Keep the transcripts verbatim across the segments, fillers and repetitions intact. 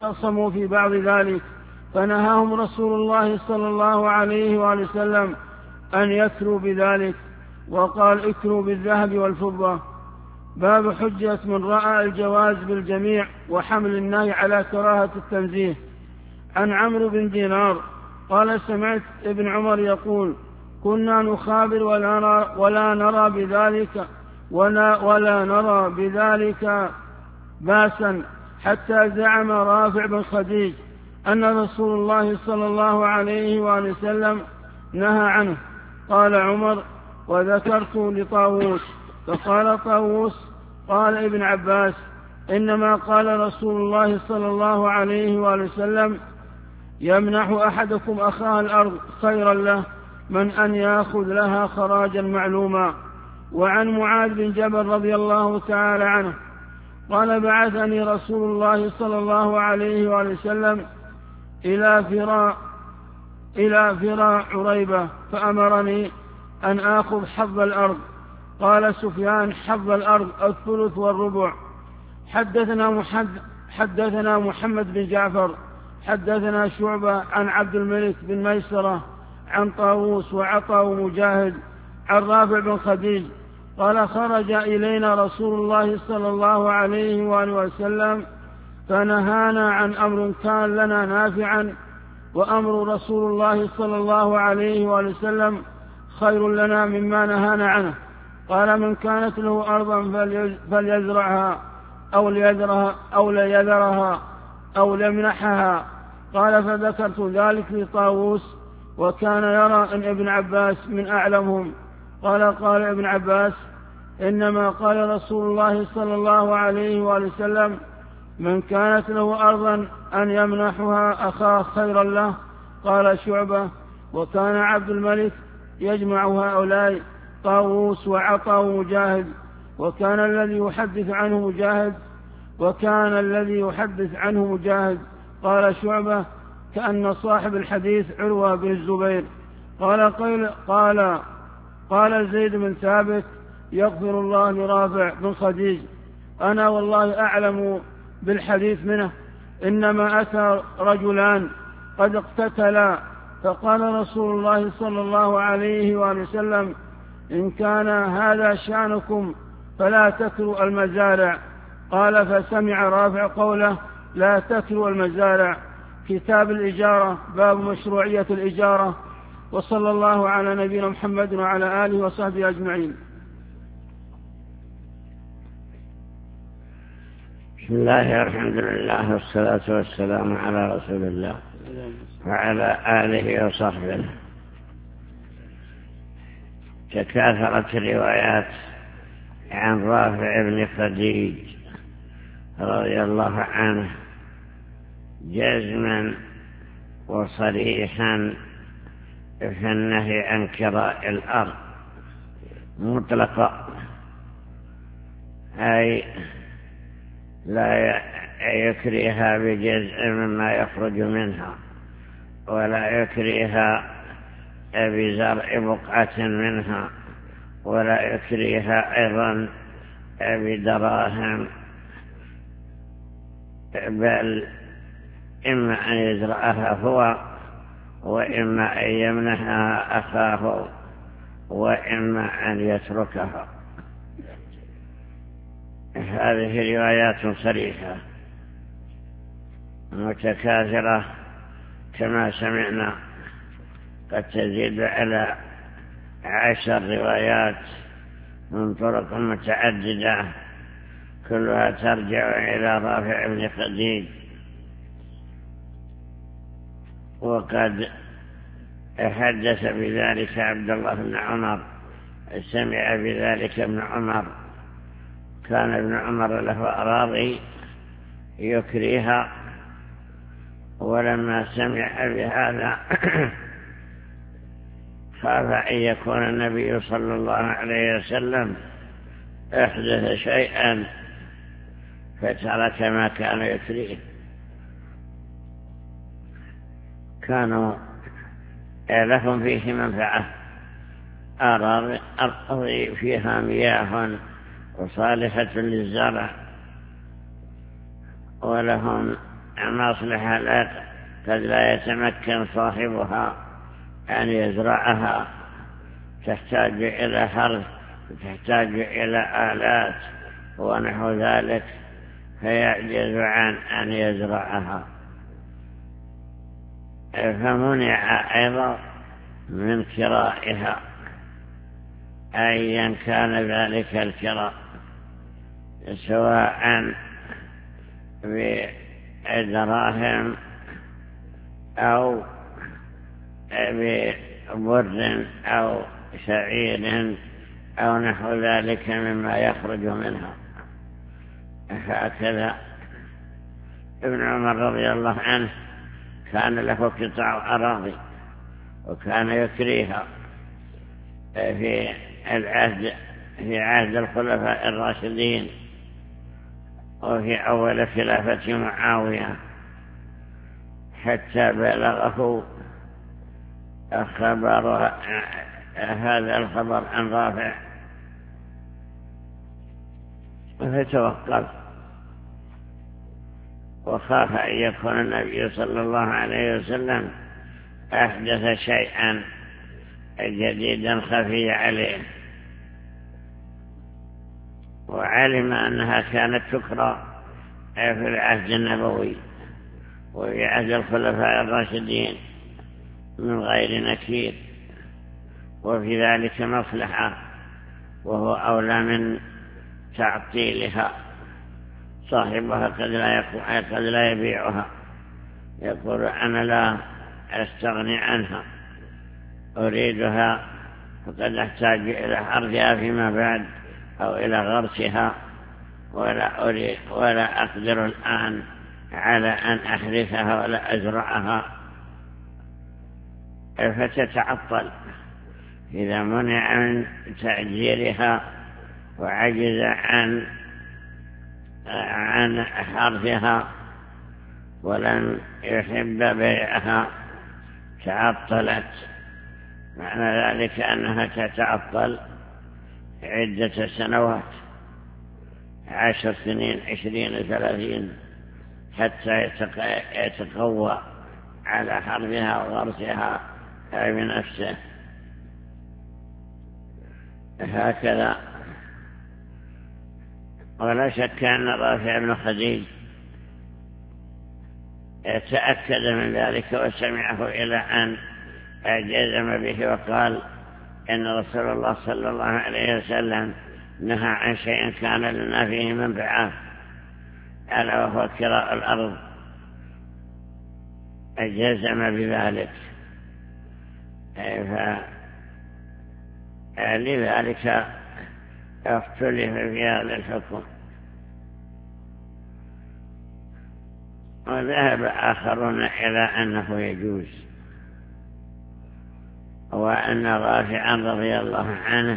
خاصموا في بعض ذلك، فنهاهم رسول الله صلى الله عليه وآله وسلم أن يكروا بذلك، وقال اكروا بالذهب والفضة. باب حجة من رأى الجواز بالجميع وحمل النهي على كراهة التنزيه. عن عمرو بن دينار قال سمعت ابن عمر يقول كنا نخابر ولا نرى, ولا نرى بذلك ولا, ولا نرى بذلك باسا، حتى زعم رافع بن خديج أن رسول الله صلى الله عليه وآله وسلم نهى عنه. قال عمر وذكرت لطاووس، فقال طاووس قال ابن عباس إنما قال رسول الله صلى الله عليه وآله وسلم يمنح أحدكم أخاه الأرض خيرا له من أن يأخذ لها خراجا معلوما. وعن معاذ بن جبل رضي الله تعالى عنه قال بعثني رسول الله صلى الله عليه وآله وسلم إلى فراء إلى فراء عريبة فأمرني أن آخذ حظ الأرض. قال سفيان حظ الأرض الثلث والربع. حدثنا محمد, حدثنا محمد بن جعفر حدثنا شعبة عن عبد الملك بن ميسرة عن طاووس وعطاء ومجاهد عن رافع بن خديج قال خرج إلينا رسول الله صلى الله عليه وآله وسلم فنهانا عن أمر كان لنا نافعا، وأمر رسول الله صلى الله عليه وآله وسلم خير لنا مما نهانا عنه. قال من كانت له أرضا فليزرعها أو ليذرها أو ليذرها أو ليمنحها. قال فذكرت ذلك لطاووس وكان يرى أن ابن عباس من أعلمهم. قال قال ابن عباس إنما قال رسول الله صلى الله عليه وآله وسلم من كانت له أرضا أن يمنحها أخاه خيرا له. قال شعبة وكان عبد الملك يجمع هؤلاء طاووس وعطاء ومجاهد، وكان الذي يحدث عنه مجاهد وكان الذي يحدث عنه مجاهد. قال شعبة كأن صاحب الحديث عروة بن الزبير. قال قيل قال قال زيد بن ثابت يغفر الله لرافع بن خديج أنا والله أعلم بالحديث منه، إنما أتى رجلان قد اقتتلا فقال رسول الله صلى الله عليه وآله وسلم إن كان هذا شأنكم فلا تكروا المزارع. قال فسمع رافع قوله لا تكروا المزارع. كتاب الإجارة باب مشروعية الإجارة. وصلى الله على نبينا محمد وعلى آله وصحبه أجمعين. بسم الله الحمد لله والصلاة والسلام على رسول الله وعلى آله وصحبه. تكاثرت الروايات عن رافع بن خديج رضي الله عنه جزما وصريحا في النهي عن كراء الأرض مطلقا، أي لا يكريها بجزء مما يخرج منها ولا يكريها بزرع بقعة منها ولا يكريها أيضا بدراهم، بل إما أن يزرعها هو وإما أن يمنحها أخاه وإما أن يتركها. هذه روايات صريحة متكاثرة كما سمعنا، قد تزيد على عشر روايات من طرق متعددة كلها ترجع إلى رافع بن خديج. وقد حدث بذلك عبد الله بن عمر، سمع بذلك ابن عمر، كان ابن عمر له أراضي يكريها، ولما سمع بهذا خاف أن يكون النبي صلى الله عليه وسلم أحدث شيئا فترك ما كان يكريه. كانوا لهم فيه منفعة، أراضي فيها مياه وصالحة للزرع، ولهم المصلحة قد لا يتمكن صاحبها أن يزرعها، تحتاج إلى حرث، تحتاج إلى آلات ونحو ذلك، فيعجز عن أن يزرعها، فمنع أيضا من كرائها أيا كان ذلك الكراء، سواء بدراهم أو ببر أو شعير أو نحو ذلك مما يخرج منها. هكذا ابن عمر رضي الله عنه كان له قطع أراضي وكان يكريها في العهد في عهد الخلفاء الراشدين وفي أول خلافة معاوية، حتى بلغه خبر هذا الخبر عن رافع فتوقف وخاف أن يكون النبي صلى الله عليه وسلم أحدث شيئا جديدا خفي عليه، وعلم أنها كانت تكرى في العهد النبوي وفي عهد الخلفاء الراشدين من غير نكير، وفي ذلك مصلحة، وهو أولى من تعطيلها. صاحبها قد لا, قد لا يبيعها، يقول أنا لا أستغني عنها، أريدها فقد أحتاج إلى حرثها فيما بعد أو إلى غرسها، ولا, أريد ولا أقدر الآن على أن أحرثها ولا أزرعها، فتتعطل. إذا منع من تأجيرها وعجز عن عن حرثها ولم يحب بيعها تعطلت. معنى ذلك أنها تتعطل عدة سنوات، عشر سنين، عشرين، ثلاثين، حتى يتقوى على حرثها وغرسها بنفسه. هكذا. ولا شك أن رافع بن خديج تأكد من ذلك وسمعه إلى أن جزم به وقال إن رسول الله صلى الله عليه وسلم نهى عن شيء كان لنا فيه منفعة، ألا وهو كراء الأرض، جزم بذلك. فلذلك اختلف في هذا الحكم، وذهب آخرون إلى أنه يجوز، وأن رافعا رضي الله عنه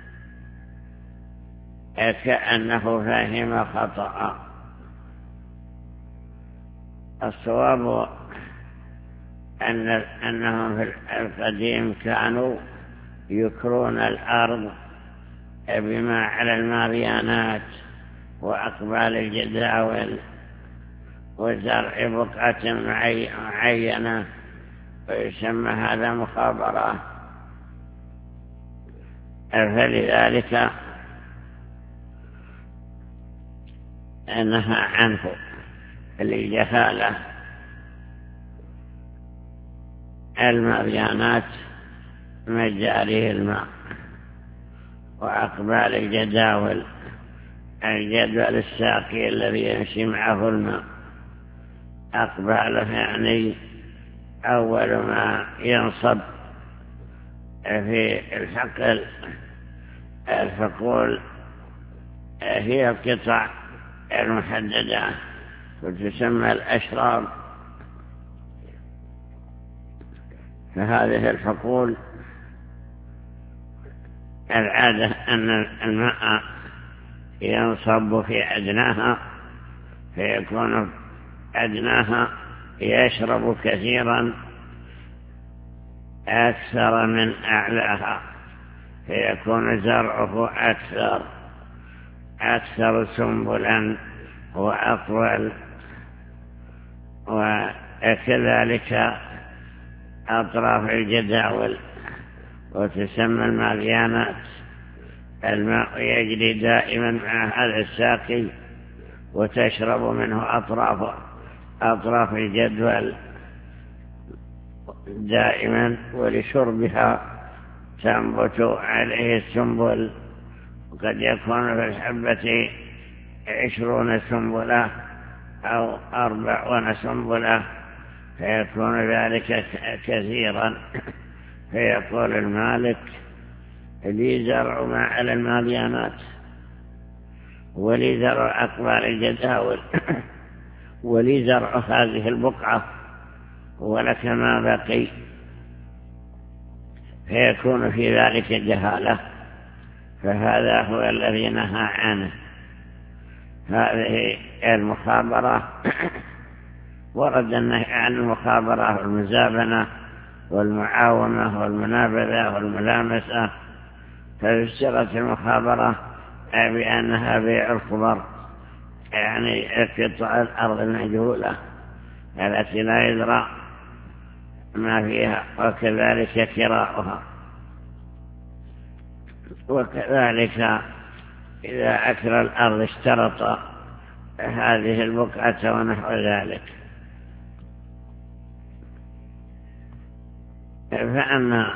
كأنه فهم خطأ. الصواب أن أنهم في القديم كانوا يكرون الأرض بما على الماريانات وأقبال الجداول وزرع بقعة معينة، ويسمى هذا مخابرة. فلذلك نهى عنه للجهالة. الماريانات مجاري الماء وأقبال الجداول، الجدول الساقي الذي يمشي معه الماء، أقباله يعني أول ما ينصب في الحقل. الحقول هي القطع المحددة وتسمى الأشراب، فهذه الحقول العادة أن الماء ينصب في أدناها، فيكون أدناها يشرب كثيرا أكثر من أعلاها، فيكون زرعه أكثر أكثر سنبلا وأطول. وكذلك أطراف الجداول وتسمى الماليانات. الماء يجري دائما مع هذا الساقي وتشرب منه أطراف أطراف الجدول دائما، ولشربها تنبت عليه السنبل، وقد يكون في الحبة عشرون سنبلة أو أربعون سنبلة، فيكون ذلك كثيرا. فيقول المالك: لي زرع ما على الماليانات، ولي زرع أقبال الجداول، ولي زرع هذه البقعة، ولك ما بقي. فيكون في ذلك جهالة، فهذا هو الذي نهى عنه. هذه المخابرة ورد النهي عن المخابرة والمزابنة والمعاومة والمنابذة والملامسة. ففسرت المخابرة بأنها بيع الخبر، يعني قطع الأرض المجهولة التي لا يدرى ما فيها، وكذلك كراؤها. وكذلك إذا أكل الأرض اشترط هذه البقعة ونحو ذلك. فأما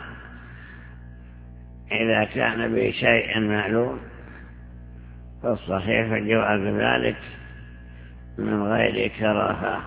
إذا كان بشيء معلوم فالصحيح جواز ذلك من غير كراهة،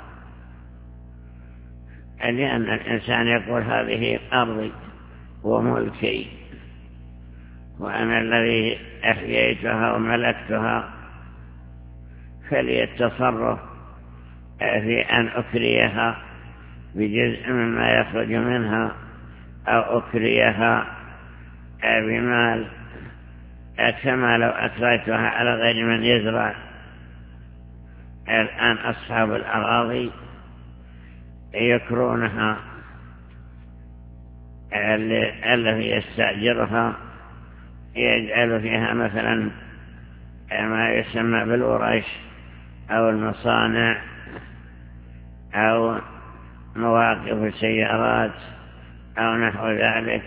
لأن الإنسان يقول: هذه أرضي وملكي، وأنا الذي أحييتها وملكتها، فلي التصرف في أن أكريها بجزء مما يخرج منها، أو أكريها بمال، كما لو أكريتها على غير من يزرع. الآن أصحاب الأراضي يكرونها، الذي يستأجرها يجعل فيها مثلا ما يسمى بالورش أو المصانع أو مواقف السيارات أو نحو ذلك،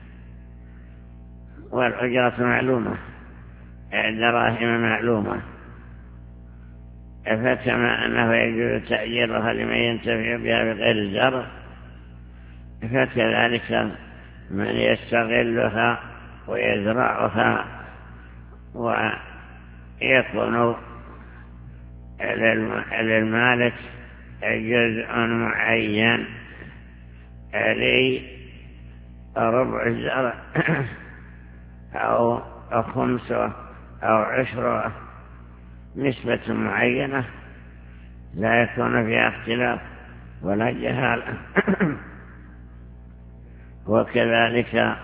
والأجرة معلومة، الدراهم معلومة. فكما أنه يجوز تأجيرها لمن ينتفع بها بغير الزرع، فكذلك من يستغلها ويزرعها ويكون للمالك جزء معين، لي ربع الزرع أو خمسة أو عشرة، نسبة معينة لا يكون فيها اختلاف ولا جهالة. وكذلك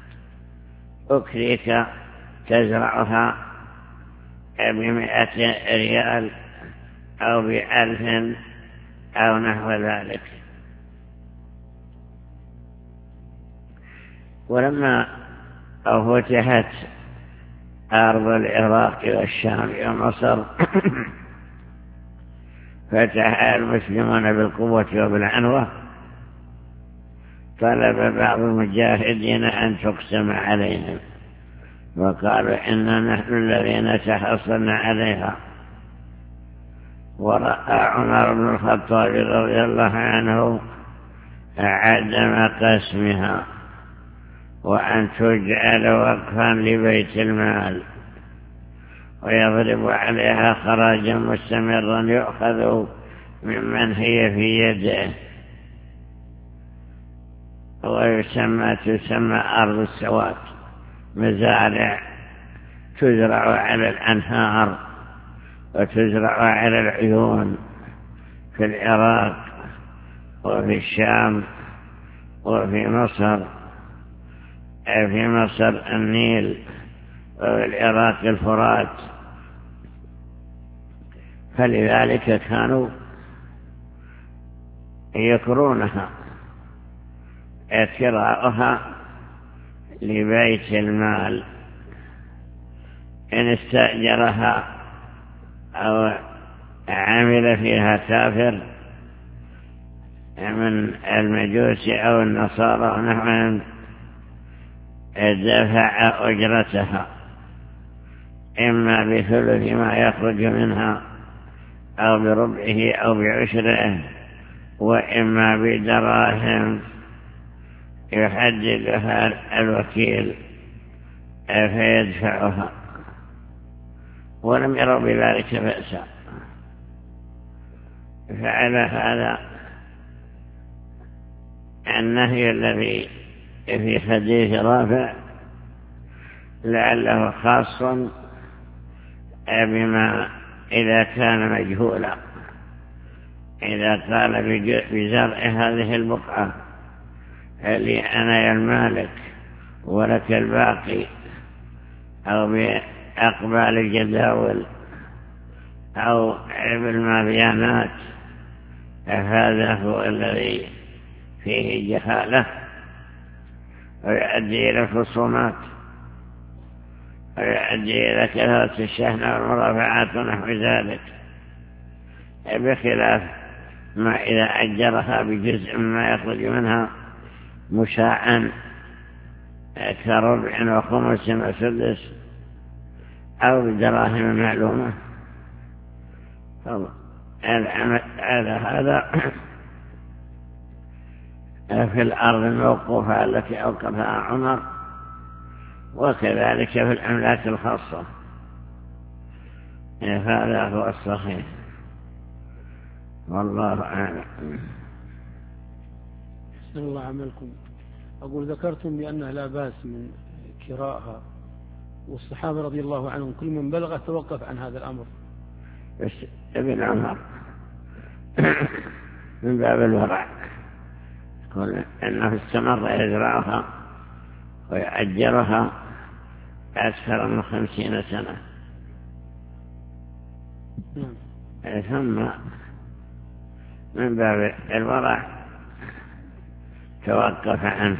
أكريك تزرعها بمئة ريال أو بألف أو نحو ذلك. ولما فتحت أرض العراق والشام ومصر فتح المسلمون بالقوة وبالعنوة، طلب بعض المجاهدين أن تقسم عليهم، وقالوا: إنا نحن الذين تحصلنا عليها. ورأى عمر بن الخطاب رضي الله عنه عدم قسمها، وأن تجعل وقفا لبيت المال، ويضرب عليها خراجا مستمرا يؤخذ ممن هي في يده، ويسمى تسمى أرض السواد، مزارع تزرع على الأنهار وتزرع على العيون في العراق وفي الشام وفي مصر. في مصر النيل وفي العراق الفرات. فلذلك كانوا يكرونها كراؤها لبيت المال، إن استأجرها أو عمل فيها كافر من المجوس أو النصارى ونحوهم دفع أجرتها إما بثلث ما يخرج منها أو بربعه أو بعشره، وإما بدراهم يحددها الوكيل فيدفعها، ولم يروا بذلك بأسا. فعلى هذا النهي الذي في حديث رافع لعله خاص بما إذا كان مجهولا، إذا قال بزرع هذه البقعة لي أنا يا المالك ولك الباقي، أو بأقبال الجداول أو بالمبيانات، هذا هو الذي فيه جهالة ويؤدي إلى الخصومات ويؤدي إلى كثرة الشحن والمرافعات ونحو ذلك، بخلاف ما إذا أجرها بجزء مما يخرج منها مشاعا كربع وخمس وسدس أو بدراهم معلومة. على هذا في الأرض الموقوفة التي أوقفها عمر، وكذلك في الأملاك الخاصة، هذا هو الصحيح والله أعلم. أحسن الله عملكم. أقول ذكرتم بأنه لا بأس من كراءها، والصحابة رضي الله عنهم كل من بلغ توقف عن هذا الأمر. بس ابن عمر من باب الورع يقول أنه استمر يزرعها ويأجرها أكثر من خمسين سنة، ثم من باب الورع توقف عنه.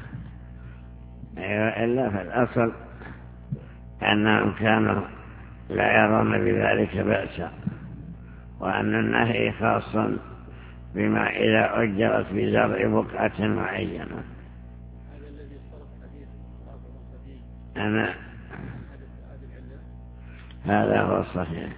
إلا في الأصل أنهم كانوا لا يرون بذلك بأسا، وأن النهي خاص بما إذا أجرت بزرع بقعة معينة. أنا هذا هو الصحيح.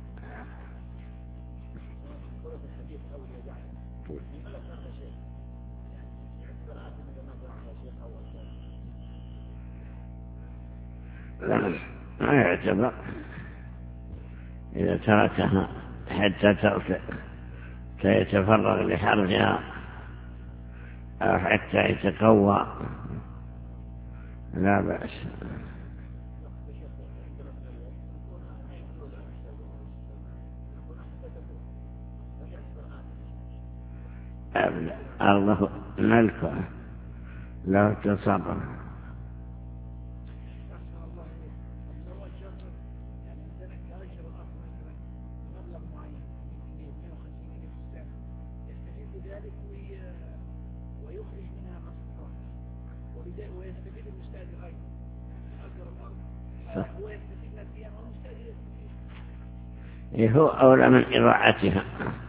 لا ما يعتبر إذا تركها حتى ترك يتفرغ لحرجها أو حتى يتقوى لا بأس. أرضه ملكه له تصرف. هو أولى من إضاعتها.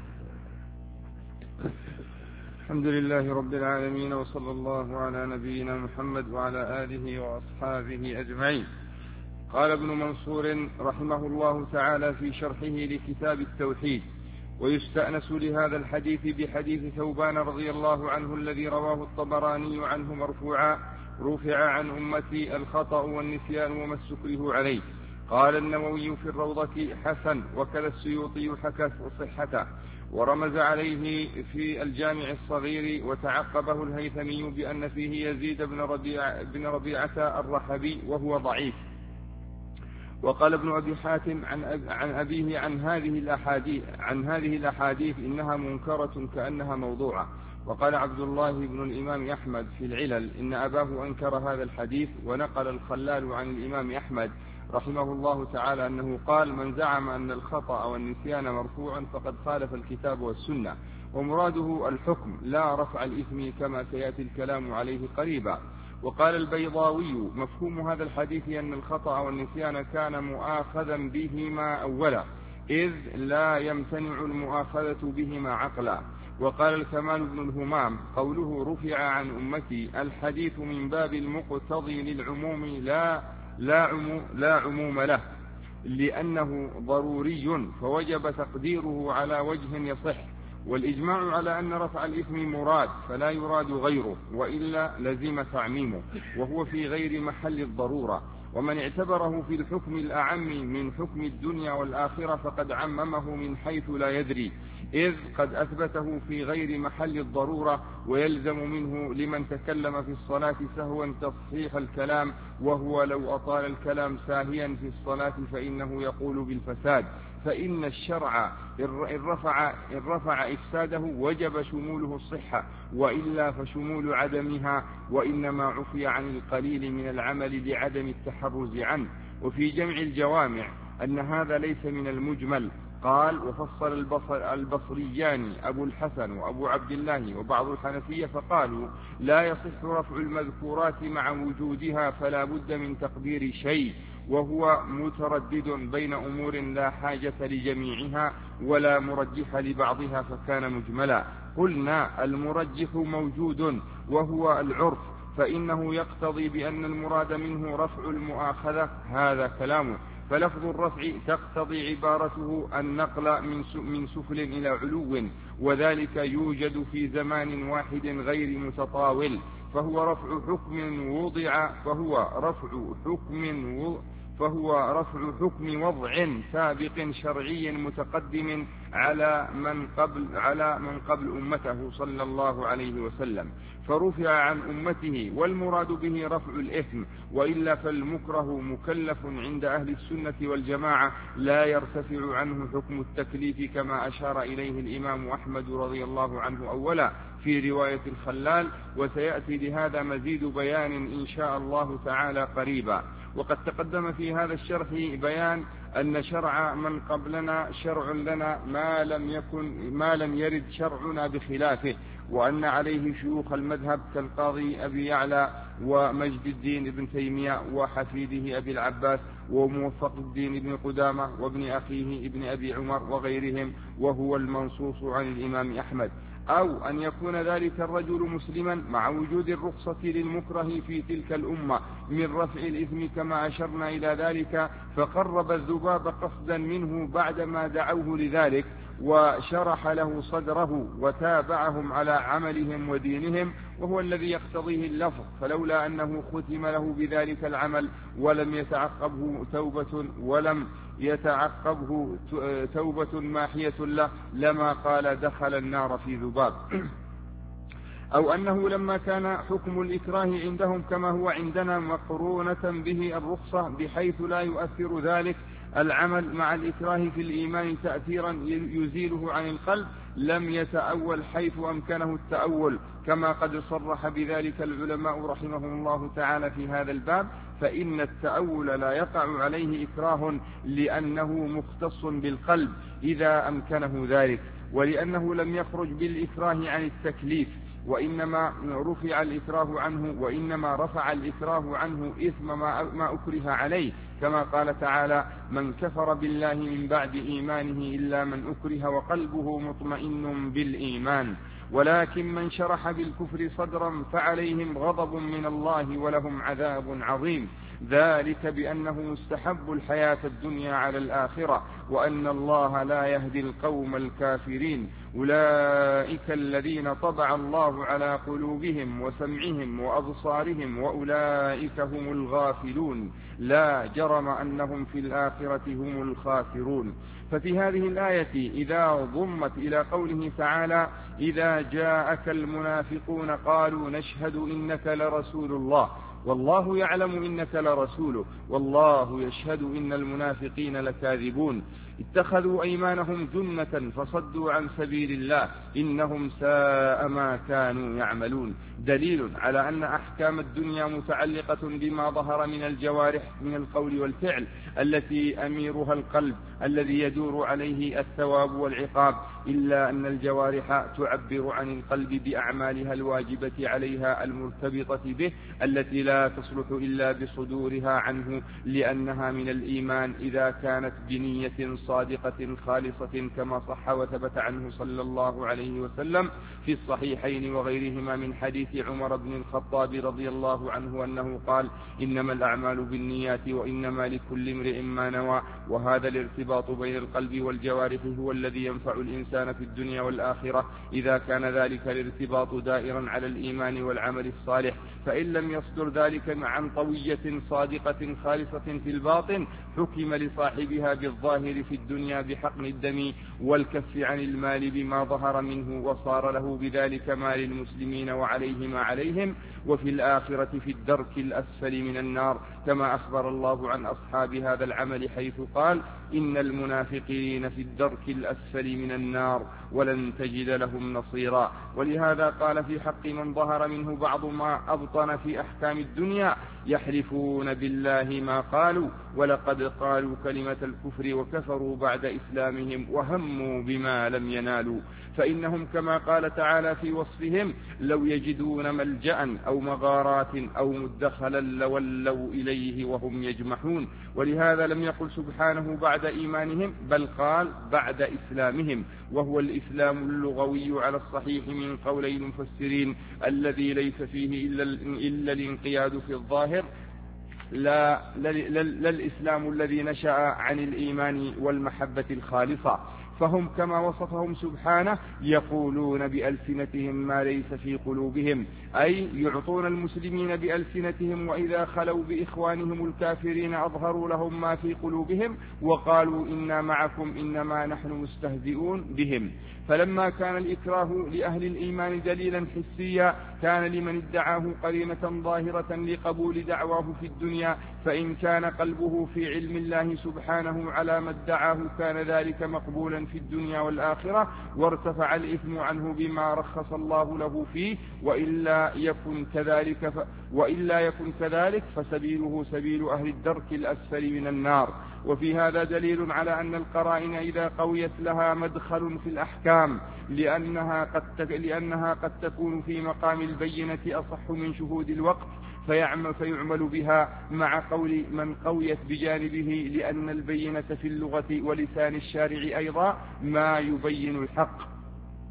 الحمد لله رب العالمين، وصلى الله على نبينا محمد وعلى آله وأصحابه أجمعين. قال ابن منصور رحمه الله تعالى في شرحه لكتاب التوحيد: ويستأنس لهذا الحديث بحديث ثوبان رضي الله عنه الذي رواه الطبراني عنه مرفوعا: رفع عن أمتي الخطأ والنسيان وما استكره عليه. قال النووي في الروضة: حسن، وكذا السيوطي حكى صحته، ورمز عليه في الجامع الصغير، وتعقبه الهيثمي بأن فيه يزيد بن, ربيع بن ربيعة الرحبي وهو ضعيف. وقال ابن أبي حاتم عن, أب عن أبيه عن هذه الأحاديث, عن هذه الأحاديث إنها منكرة كأنها موضوعة. وقال عبد الله بن الإمام أحمد في العلل إن أباه أنكر هذا الحديث. ونقل الخلال عن الإمام أحمد رحمه الله تعالى أنه قال: من زعم أن الخطأ والنسيان مرفوع فقد خالف الكتاب والسنة، ومراده الحكم لا رفع الإثم كما سيأتي الكلام عليه قريبا. وقال البيضاوي: مفهوم هذا الحديث أن الخطأ والنسيان كان مؤاخذا بهما أولا، إذ لا يمتنع المؤاخذة بهما عقلا، وقال الكمال بن الهمام قوله رفع عن أمتي الحديث من باب المقتضي للعموم لا, لا, عمو لا عموم له، لأنه ضروري فوجب تقديره على وجه يصح، والإجماع على أن رفع الإثم مراد فلا يراد غيره، وإلا لزم تعميمه، وهو في غير محل الضرورة. ومن اعتبره في الحكم الأعم من حكم الدنيا والآخرة فقد عممه من حيث لا يدري، إذ قد أثبته في غير محل الضرورة، ويلزم منه لمن تكلم في الصلاة سهوا تصحيح الكلام، وهو لو أطال الكلام ساهيا في الصلاة فإنه يقول بالفساد، فإن الشرع إن رفع, إن رفع إفساده وجب شموله الصحة، وإلا فشمول عدمها، وإنما عفي عن القليل من العمل لعدم التحرز عنه. وفي جمع الجوامع أن هذا ليس من المجمل. قال وفصل البصر البصريان أبو الحسن وأبو عبد الله وبعض الحنفية فقالوا لا يصح رفع المذكورات مع وجودها، فلا بد من تقدير شيء، وهو متردد بين أمور لا حاجة لجميعها ولا مرجح لبعضها فكان مجملا. قلنا المرجح موجود وهو العرف، فإنه يقتضي بأن المراد منه رفع المؤاخذة، هذا كلامه، فلفظ الرفع تقتضي عبارته النقل من سفل إلى علو، وذلك يوجد في زمان واحد غير متطاول، فهو رفع حكم وضع فهو رفع حكم و فهو رفع حكم وضع سابق شرعي متقدم على من قبل على من قبل أمته صلى الله عليه وسلم، فرفع عن أمته، والمراد به رفع الإثم، وإلا فالمكره مكلف عند أهل السنة والجماعة لا يرتفع عنه حكم التكليف، كما أشار إليه الإمام أحمد رضي الله عنه أولا في رواية الخلال، وسيأتي لهذا مزيد بيان إن شاء الله تعالى قريبا. وقد تقدم في هذا الشرح بيان أن شرع من قبلنا شرع لنا ما لم يكن ما لم يرد شرعنا بخلافه، وأن عليه شيوخ المذهب كالقاضي أبي يعلى ومجد الدين ابن تيمية وحفيده أبي العباس وموفق الدين ابن قدامة وابن أخيه ابن أبي عمر وغيرهم، وهو المنصوص عن الإمام أحمد، أو أن يكون ذلك الرجل مسلما مع وجود الرخصة للمكره في تلك الأمة من رفع الإثم كما أشرنا إلى ذلك، فقرب الذباب قصدا منه بعدما دعوه لذلك، وشرح له صدره وتابعهم على عملهم ودينهم، وهو الذي يقتضيه اللفظ، فلولا أنه ختم له بذلك العمل ولم يتعقبه توبة ولم يتعقبه توبة ماحية له لما قال دخل النار في ذباب. أو أنه لما كان حكم الإكراه عندهم كما هو عندنا مقرونة به الرخصة بحيث لا يؤثر ذلك العمل مع الإكراه في الإيمان تأثيرا يزيله عن القلب، لم يتأول حيث أمكنه التأول، كما قد صرح بذلك العلماء رحمهم الله تعالى في هذا الباب، فإن التأول لا يقع عليه إكراه لأنه مختص بالقلب إذا أمكنه ذلك، ولأنه لم يخرج بالإكراه عن التكليف، وإنما رفع الإكراه عنه وإنما رفع الإكراه عنه إثم ما, ما أكره عليه، كما قال تعالى من كفر بالله من بعد إيمانه إلا من أكره وقلبه مطمئن بالإيمان، ولكن من شرح بالكفر صدرا فعليهم غضب من الله ولهم عذاب عظيم، ذلك بأنه مستحب الحياة الدنيا على الآخرة، وأن الله لا يهدي القوم الكافرين، أولئك الذين طبع الله على قلوبهم وسمعهم وأبصارهم وأولئك هم الغافلون، لا جرم أنهم في الآخرة هم الخاسرون. ففي هذه الآية إذا ضمت إلى قوله تعالى إذا جاءك المنافقون قالوا نشهد إنك لرسول الله والله يعلم إنك لرسوله والله يشهد إن المنافقين لكاذبون، اتخذوا أيمانهم جنة فصدوا عن سبيل الله إنهم ساء ما كانوا يعملون، دليل على أن أحكام الدنيا متعلقة بما ظهر من الجوارح من القول والفعل التي أميرها القلب الذي يدور عليه الثواب والعقاب، إلا أن الجوارح تعبر عن القلب بأعمالها الواجبة عليها المرتبطة به التي لا تصلح إلا بصدورها عنه، لأنها من الإيمان إذا كانت بنية صادقة خالصة كما صح وثبت عنه صلى الله عليه وسلم في الصحيحين وغيرهما من حديث عمر بن الخطاب رضي الله عنه أنه قال: إنما الأعمال بالنيات وإنما لكل امرئ ما نوى. وهذا الارتباط بين القلب والجوارح هو الذي ينفع الإنسان في الدنيا والآخرة إذا كان ذلك الارتباط دائرا على الإيمان والعمل الصالح. فإن لم يصدر ذلك عن طوية صادقة خالصة في الباطن حكم لصاحبها بالظاهر في الدنيا بحقن الدم والكف عن المال بما ظهر منه، وصار له بذلك ما للمسلمين وعليه ما عليهم، وفي الآخرة في الدرك الأسفل من النار، كما أخبر الله عن أصحاب هذا العمل حيث قال: إن المنافقين في الدرك الأسفل من النار ولن تجد لهم نصيرا. ولهذا قال في حق من ظهر منه بعض ما أبطن في أحكام الدنيا: يحلفون بالله ما قالوا ولقد قالوا كلمة الكفر وكفروا بعد إسلامهم وهموا بما لم ينالوا. فإنهم كما قال تعالى في وصفهم: لو يجدون ملجأ أو مغارات أو مدخلا لولوا إليه وهم يجمحون. ولهذا لم يقل سبحانه بعد إيمانهم، بل قال بعد إسلامهم، وهو الإسلام اللغوي على الصحيح من قولي المفسرين الذي ليس فيه إلا, إلا الانقياد في الظاهر، لا, لا, لا, لا الإسلام الذي نشأ عن الإيمان والمحبة الخالصة. فهم كما وصفهم سبحانه يقولون بألسنتهم ما ليس في قلوبهم، أي يعطون المسلمين بألسنتهم، وإذا خلوا بإخوانهم الكافرين أظهروا لهم ما في قلوبهم وقالوا إنا معكم إنما نحن مستهزئون بهم. فلما كان الإكراه لأهل الإيمان دليلا حسيا كان لمن ادعاه قرينة ظاهرة لقبول دعواه في الدنيا، فإن كان قلبه في علم الله سبحانه على ما ادعاه كان ذلك مقبولا في الدنيا والآخرة، وارتفع الإثم عنه بما رخص الله له فيه. وإلا يكن كذلك ف... وإلا يكن كذلك فسبيله سبيل أهل الدرك الأسفل من النار. وفي هذا دليل على أن القرائن إذا قويت لها مدخل في الأحكام، لأنها قد, تك... لأنها قد تكون في مقام البينة أصح من شهود الوقت، فيعمل, فيعمل بها مع قول من قويت بجانبه، لأن البينة في اللغة ولسان الشارع أيضا ما يبين الحق.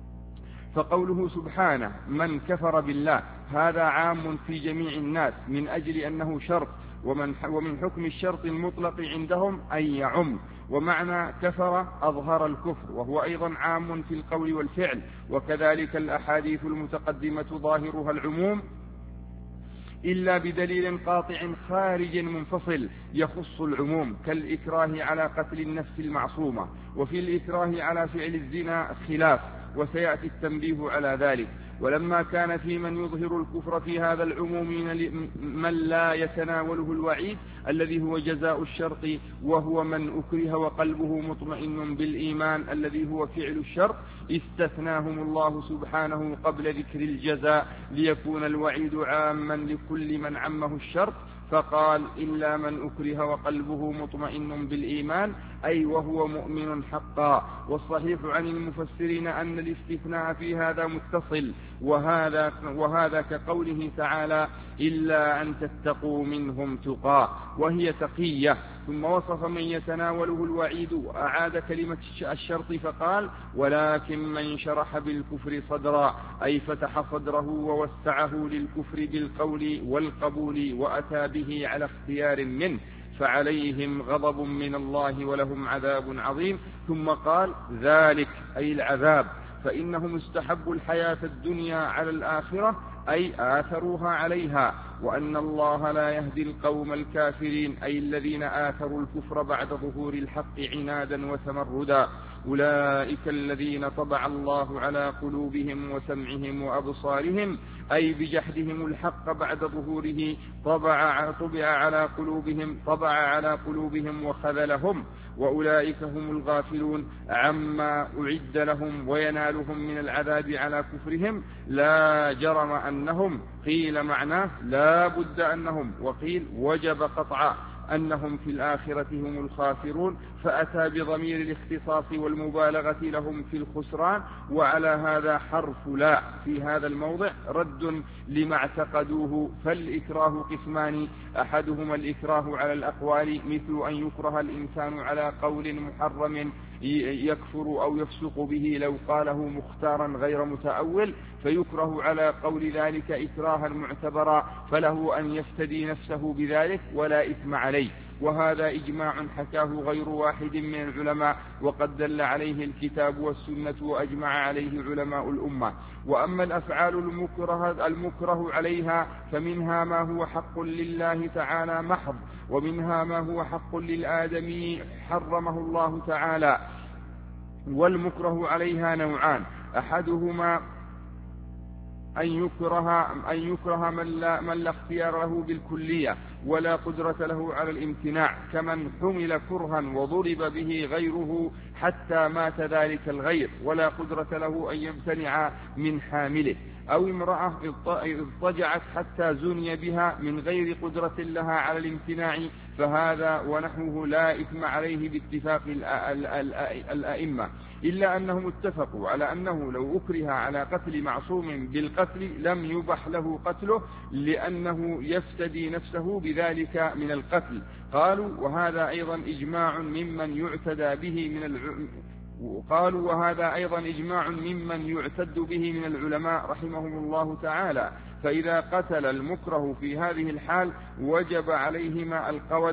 فقوله سبحانه من كفر بالله هذا عام في جميع الناس من أجل أنه شرط، ومن, ومن حكم الشرط المطلق عندهم أن يعم. ومعنى كفر أظهر الكفر، وهو أيضا عام في القول والفعل. وكذلك الأحاديث المتقدمة ظاهرها العموم إلا بدليل قاطع خارج منفصل يخص العموم، كالإكراه على قتل النفس المعصومة. وفي الإكراه على فعل الزنا خلاف، وسيأتي التنبيه على ذلك. ولما كان في من يظهر الكفر في هذا العموم من لا يتناوله الوعيد الذي هو جزاء الشرط، وهو من أكره وقلبه مطمئن بالإيمان الذي هو فعل الشرط، استثناهم الله سبحانه قبل ذكر الجزاء ليكون الوعيد عاما لكل من عمه الشرط، فقال إلا من أكره وقلبه مطمئن بالإيمان، أي وهو مؤمن حقا. والصحيح عن المفسرين أن الاستثناء في هذا متصل، وهذا, وهذا كقوله تعالى إلا أن تتقوا منهم تقى، وهي تقية. ثم وصف من يتناوله الوعيد وأعاد كلمة الشرط فقال ولكن من شرح بالكفر صدرا، أي فتح صدره ووسعه للكفر بالقول والقبول وأتى به على اختيار منه، فعليهم غضب من الله ولهم عذاب عظيم. ثم قال ذلك أي العذاب فإنهم استحبوا الحياة الدنيا على الآخرة، أي آثروها عليها، وأن الله لا يهدي القوم الكافرين، أي الذين آثروا الكفر بعد ظهور الحق عنادا وتمردا. أولئك الذين طبع الله على قلوبهم وسمعهم وأبصارهم، أي بجحدهم الحق بعد ظهوره طبع, طبع على قلوبهم طبع على قلوبهم وخذلهم. وأولئك هم الغافلون عما أعد لهم وينالهم من العذاب على كفرهم. لا جرم أنهم، قيل معناه لا بد أنهم، وقيل وجب قطعا أنهم في الآخرة هم الخاسرون، فأتى بضمير الاختصاص والمبالغة لهم في الخسران، وعلى هذا حرف لا في هذا الموضع رد لما اعتقدوه. فالإكراه قسمان: أحدهما الإكراه على الأقوال، مثل أن يكره الإنسان على قول محرم يكفر أو يفسق به لو قاله مختارا غير متأول، فيكره على قول ذلك إكراها معتبرا، فله أن يفتدي نفسه بذلك ولا إثم عليه. وهذا إجماع حكاه غير واحد من العلماء، وقد دل عليه الكتاب والسنة وأجمع عليه علماء الأمة. وأما الأفعال المكره, المكره عليها فمنها ما هو حق لله تعالى محض، ومنها ما هو حق للآدمي حرمه الله تعالى. والمكره عليها نوعان: أحدهما أن يكره, أن يكره من, لا من لا اختيار له بالكلية ولا قدرة له على الامتناع، كمن حمل كرها وضرب به غيره حتى مات ذلك الغير ولا قدرة له أن يمتنع من حامله، أو امرأة اضطجعت حتى زني بها من غير قدرة لها على الامتناع، فهذا ونحوه لا إثم عليه باتفاق الأئمة، إلا أنهم اتفقوا على أنه لو أكره على قتل معصوم بالقتل لم يبح له قتله، لأنه يفتدي نفسه بذلك من القتل. قالوا وهذا أيضا إجماع ممن يعتدى به من العلماء قالوا وهذا أيضا إجماع ممن يعتد به من العلماء رحمهم الله تعالى. فإذا قتل المكره في هذه الحال وجب عليهما القود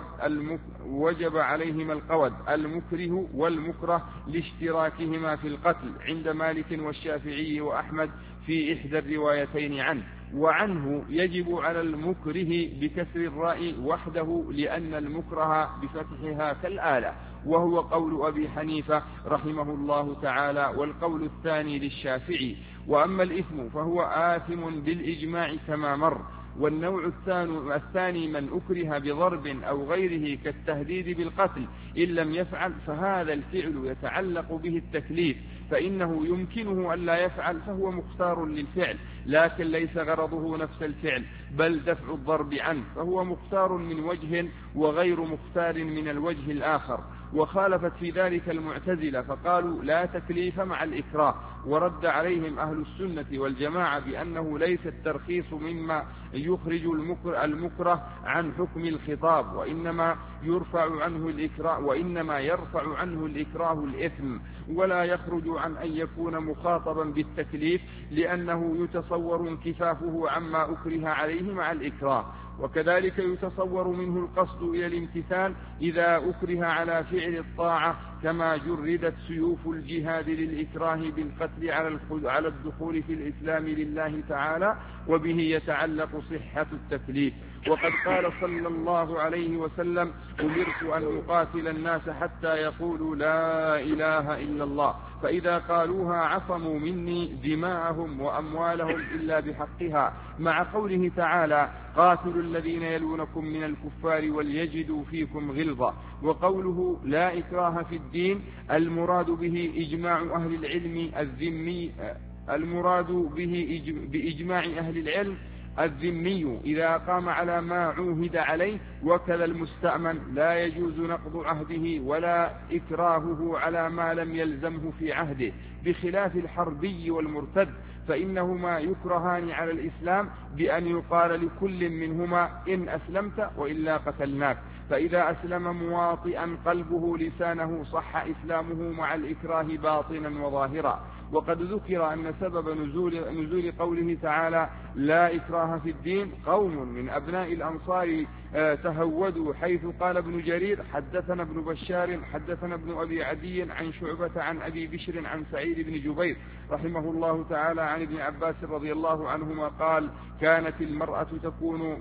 وجب عليهما القود المكره والمكره لاشتراكهما في القتل عند مالك والشافعي وأحمد في إحدى الروايتين عنه. وعنه يجب على المكره بكسر الراء وحده، لأن المكره بفتحها كالآلة، وهو قول أبي حنيفة رحمه الله تعالى، والقول الثاني للشافعي. وأما الإثم فهو آثم بالإجماع كما مر. والنوع الثاني من أكره بضرب أو غيره كالتهديد بالقتل إن لم يفعل، فهذا الفعل يتعلق به التكليف، فإنه يمكنه أن لا يفعل فهو مختار للفعل، لكن ليس غرضه نفس الفعل بل دفع الضرب عنه، فهو مختار من وجه وغير مختار من الوجه الآخر. وخالفت في ذلك المعتزلة فقالوا لا تكليف مع الإكراه، ورد عليهم أهل السنة والجماعة بأنه ليس الترخيص مما يخرج المكره عن حكم الخطاب، وإنما يرفع عنه الإكراه وإنما يرفع عنه الإكراه الإثم، ولا يخرج عن أن يكون مخاطبا بالتكليف، لأنه يتصور انكفافه عما أكره عليه مع الإكراه. وكذلك يتصور منه القصد إلى الامتثال إذا أكره على فعل الطاعة، كما جردت سيوف الجهاد للإكراه بالقتل على الدخول في الإسلام لله تعالى، وبه يتعلق صحة التكليف. وقد قال صلى الله عليه وسلم: أمرت أن أقاتل الناس حتى يقولوا لا إله إلا الله، فإذا قالوها عصموا مني دماءهم وأموالهم إلا بحقها، مع قوله تعالى: قاتلوا الذين يلونكم من الكفار وليجدوا فيكم غلظة. وقوله لا إكراه في الدين المراد به إجماع أهل العلم الذمي المراد به بإجماع أهل العلم الذمي إذا قام على ما عوهد عليه، وكذا المستأمن لا يجوز نقض عهده ولا إكراهه على ما لم يلزمه في عهده، بخلاف الحربي والمرتد، فإنهما يكرهان على الإسلام بأن يقال لكل منهما إن أسلمت وإلا قتلناك، فإذا أسلم مواطئا قلبه لسانه صح إسلامه مع الإكراه باطنا وظاهرا. وقد ذكر أن سبب نزول, نزول قوله تعالى لا إكراه في الدين قوم من أبناء الأنصار تهودوا، حيث قال ابن جرير حدثنا ابن بشار حدثنا ابن أبي عدي عن شعبة عن أبي بشر عن سعيد بن جبير رحمه الله تعالى عن ابن عباس رضي الله عنهما قال: كانت المرأة تكون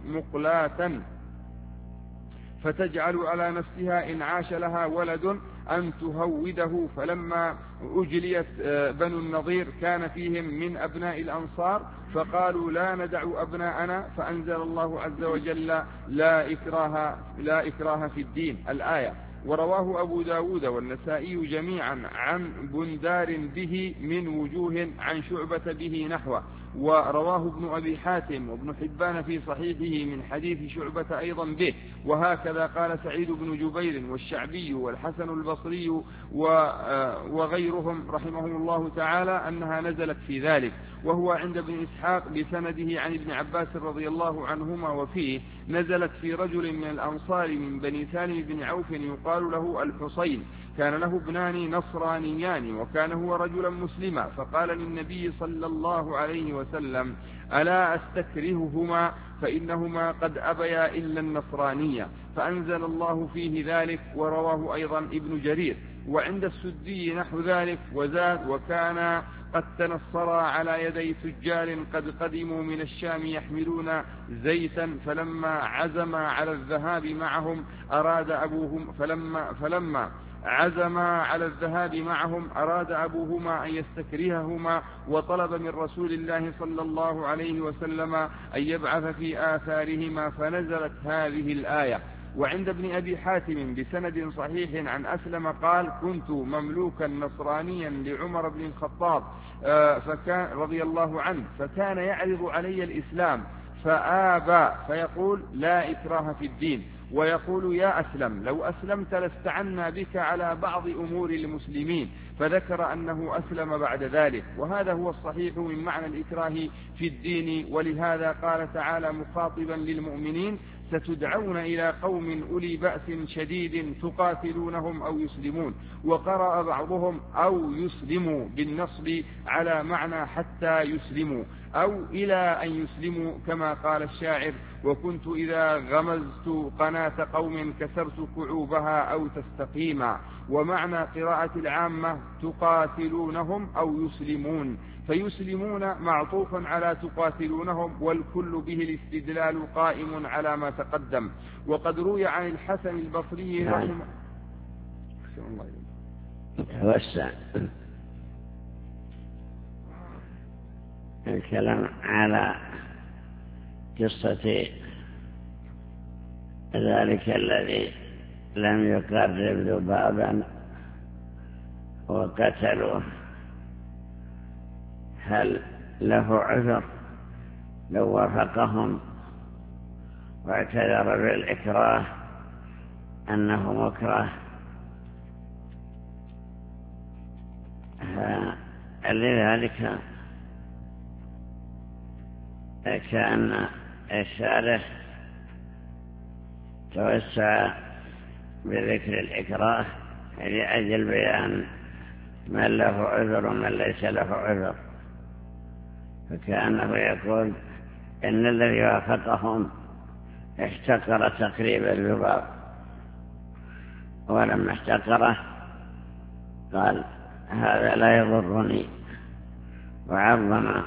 مقلاة فتجعل على نفسها إن عاش لها ولد أن تهوده، فلما أجليت بنو النضير كان فيهم من أبناء الأنصار فقالوا لا ندع أبناءنا، فأنزل الله عز وجل لا إكراه, لا إكراه في الدين الآية. ورواه أبو داود والنسائي جميعا عن بندار به من وجوه عن شعبة به نحوه، ورواه ابن أبي حاتم وابن حبان في صحيحه من حديث شعبة أيضا به. وهكذا قال سعيد بن جبير والشعبي والحسن البصري وغيرهم رحمهم الله تعالى أنها نزلت في ذلك. وهو عند ابن إسحاق بسنده عن ابن عباس رضي الله عنهما، وفيه نزلت في رجل من الأنصار من بني سالم بن عوف يقال له الحصين، كان له ابنان نصرانيان وكان هو رجلا مسلما، فقال للنبي صلى الله عليه وسلم: ألا أستكرههما فإنهما قد أبيا إلا النصرانية، فأنزل الله فيه ذلك. ورواه أيضا ابن جرير. وعند السدي نحو ذلك وزاد: وكان قد تنصرا على يدي تجار قد قدموا من الشام يحملون زيتا، فلما عزما على الذهاب معهم أراد أبوهم فلما, فلما عزما على الذهاب معهم أراد أبوهما أن يستكرههما، وطلب من رسول الله صلى الله عليه وسلم أن يبعث في آثارهما، فنزلت هذه الآية. وعند ابن أبي حاتم بسند صحيح عن أسلم قال: كنت مملوكا نصرانيا لعمر بن الخطاب فكان رضي الله عنه، فكان يعرض علي الإسلام فآبى، فيقول: لا إكراه في الدين، ويقول: يا أسلم لو أسلمت لاستعنا بك على بعض أمور المسلمين، فذكر أنه أسلم بعد ذلك. وهذا هو الصحيح من معنى الإكراه في الدين. ولهذا قال تعالى مخاطبا للمؤمنين: ستدعون إلى قوم أولي بأس شديد تقاتلونهم أو يسلمون. وقرأ بعضهم أو يسلموا بالنصب على معنى حتى يسلموا أو إلى أن يسلموا، كما قال الشاعر: وكنت إذا غمزت قناة قوم كسرت كعوبها أو تستقيما. ومعنى قراءة العامة تقاتلونهم أو يسلمون، فيسلمون معطوف على تقاتلونهم، والكل به الاستدلال قائم على ما تقدم. وقد روي عن الحسن البصري رحمه الله الكلام على قصة ذلك الذي لم يقرب ذبابا وقتلوه، هل له عذر لو وافقهم واعتذر بالإكراه أنه مكره؟ لذلك كان الشارح توسع بذكر الإكراه لأجل بيان من له عذر ومن ليس له عذر، فكأنه يقول إن الذي وافقهم احتقر تقريب الذباب، ولما احتقره قال: هذا لا يضرني، وعظم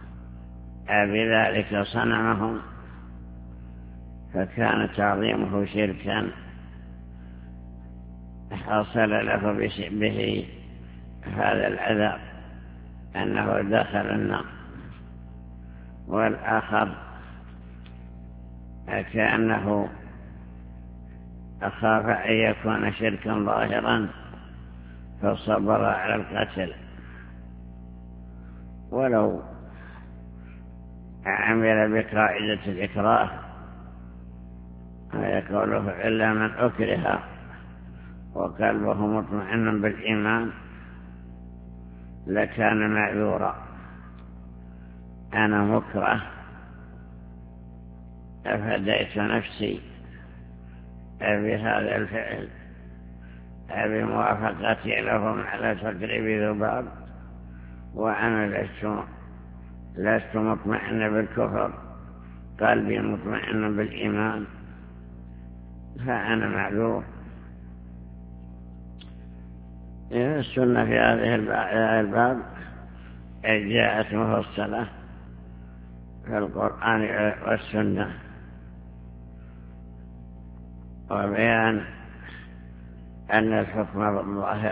بذلك صنمهم، فكان تعظيمه شركا حصل له به هذا العذاب أنه دخل النار. والآخر كأنه أخاف أن يكون شركا ظاهرا فصبر على القتل، ولو عمل بقاعدة الإكراه يقوله: إلا من أكره وقلبه مطمئن بالإيمان لكان معذورا. أنا مكره أفديت نفسي بهذا الفعل بموافقتي لهم على تقريب ذباب، وأنا لست لست مطمئن بالكفر، قلبي مطمئن بالإيمان، فأنا معذور. السنة في هذه الباب جاءت مفصلة في القرآن والسنة، وبيان أن الحكم بالظاهر،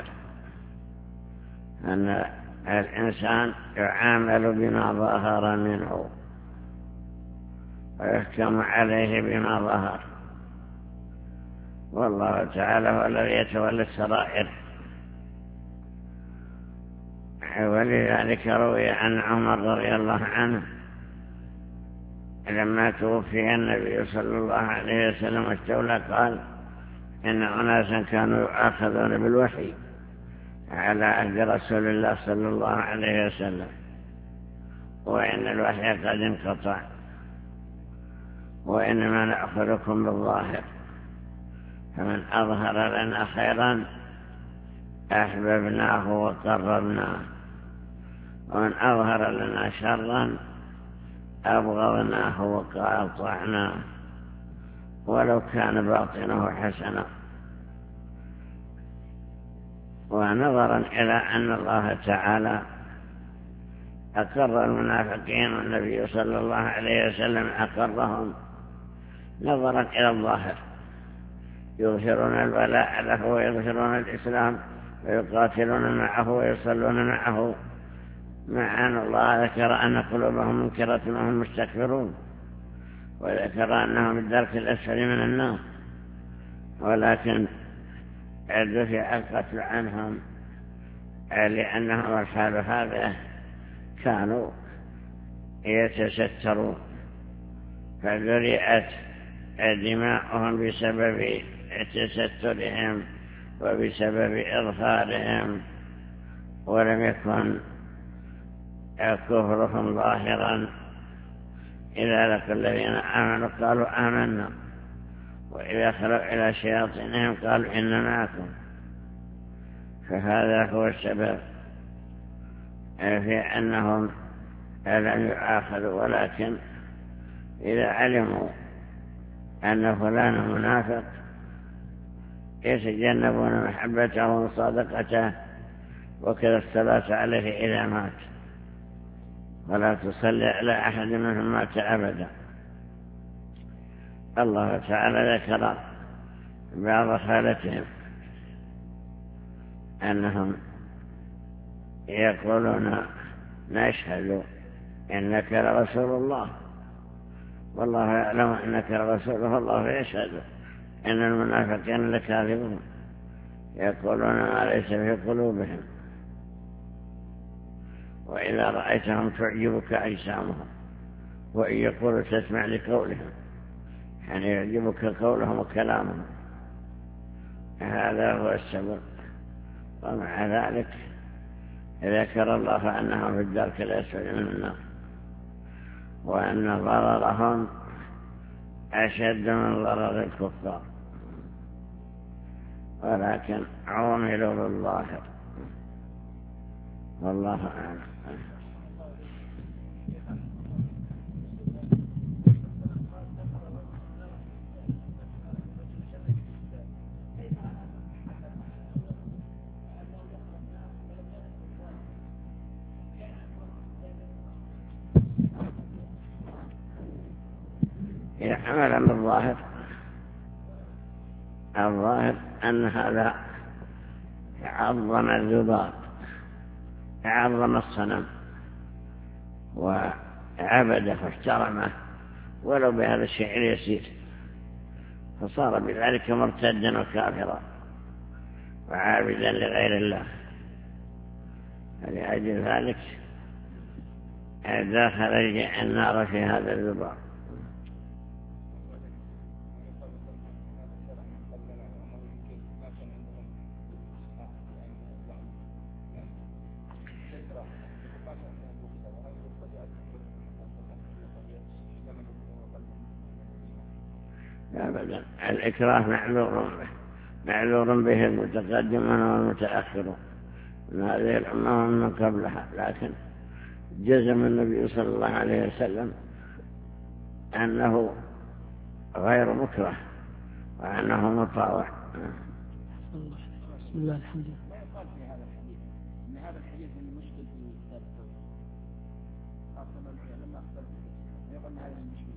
أن الإنسان يعامل بما ظهر منه ويحكم عليه بما ظهر، والله تعالى هو الذي يتولى السرائر. ولذلك روي عن عمر رضي الله عنه لما توفي النبي صلى الله عليه وسلم واستولى قال إن أناسا كانوا يؤاخذون بالوحي على عهد رسول الله صلى الله عليه وسلم، وإن الوحي قد انقطع، وإنما نأخذكم بالظاهر، فمن أظهر لنا خيرا أحببناه وقربناه، ومن أظهر لنا شرا أبغضناه وقاطعناه ولو كان باطنه حسنا. ونظرا إلى أن الله تعالى أقر المنافقين والنبي صلى الله عليه وسلم أقرهم، نظرا إلى الظاهر يظهرون الولاء له ويظهرون الإسلام ويقاتلون معه ويصلون معه، مع أن الله ذكر أن قلوبهم منكرة وهم مستكبرون، وذكر أنهم الدرك الأسفل من النار، ولكن دفع القتل عنهم لأنهم الحال هذا كانوا يتسترون، فذرئت دماؤهم بسبب تسترهم وبسبب إظهارهم، ولم يكن كفرهم ظاهرا. إذا لقوا الذين آمنوا قالوا آمنا، وإذا خلوا إلى شياطينهم قالوا إن معكم. فهذا هو السبب في أنهم لم يؤاخذوا، ولكن إذا علموا أن فلان منافق يتجنبون محبته وصادقته، وكذا الصلاة عليه إذا مات، ولا تصلي على أحد منهم مات أبدا. الله تعالى ذكر بعض حالتهم أنهم يقولون نشهد إنك لرسول الله، والله يعلم إنك لرسوله، والله يشهد إن المنافقين لكاذبون، يقولون ما ليس في قلوبهم. وإذا رأيتهم تعجبك أجسامهم، وإن يقولوا تسمع لقولهم، يعني يعجبك قولهم وكلامهم. هذا هو السبب. ومع ذلك ذكر الله أنهم في الدرك الأسفل من النار، وأن ضررهم أشد من ضرر الكفار، ولكن عملوا بالظاهر، والله أعلم. عملا بالظاهر، الظاهر أن هذا عظم الذباب، عظم الصنم وعبده واحترمه ولو بهذا الشيء اليسير، فصار بذلك مرتدا وكافرا وعابدا لغير الله. فلأجل ذلك دخل النار في هذا الذباب. أبدا، الإكراه معذور به، معذور به المتقدمون والمتأخرون من هذه الأمة ومن قبلها، لكن جزم النبي صلى الله عليه وسلم أنه غير مكره وأنه مطاوع. بسم الله الحمد لله. ما يقال في هذا الحديث إن هذا الحديث المشكل في كتاب التوحيد، خاصة لما أخبرت يقول أن هذا المشكلة.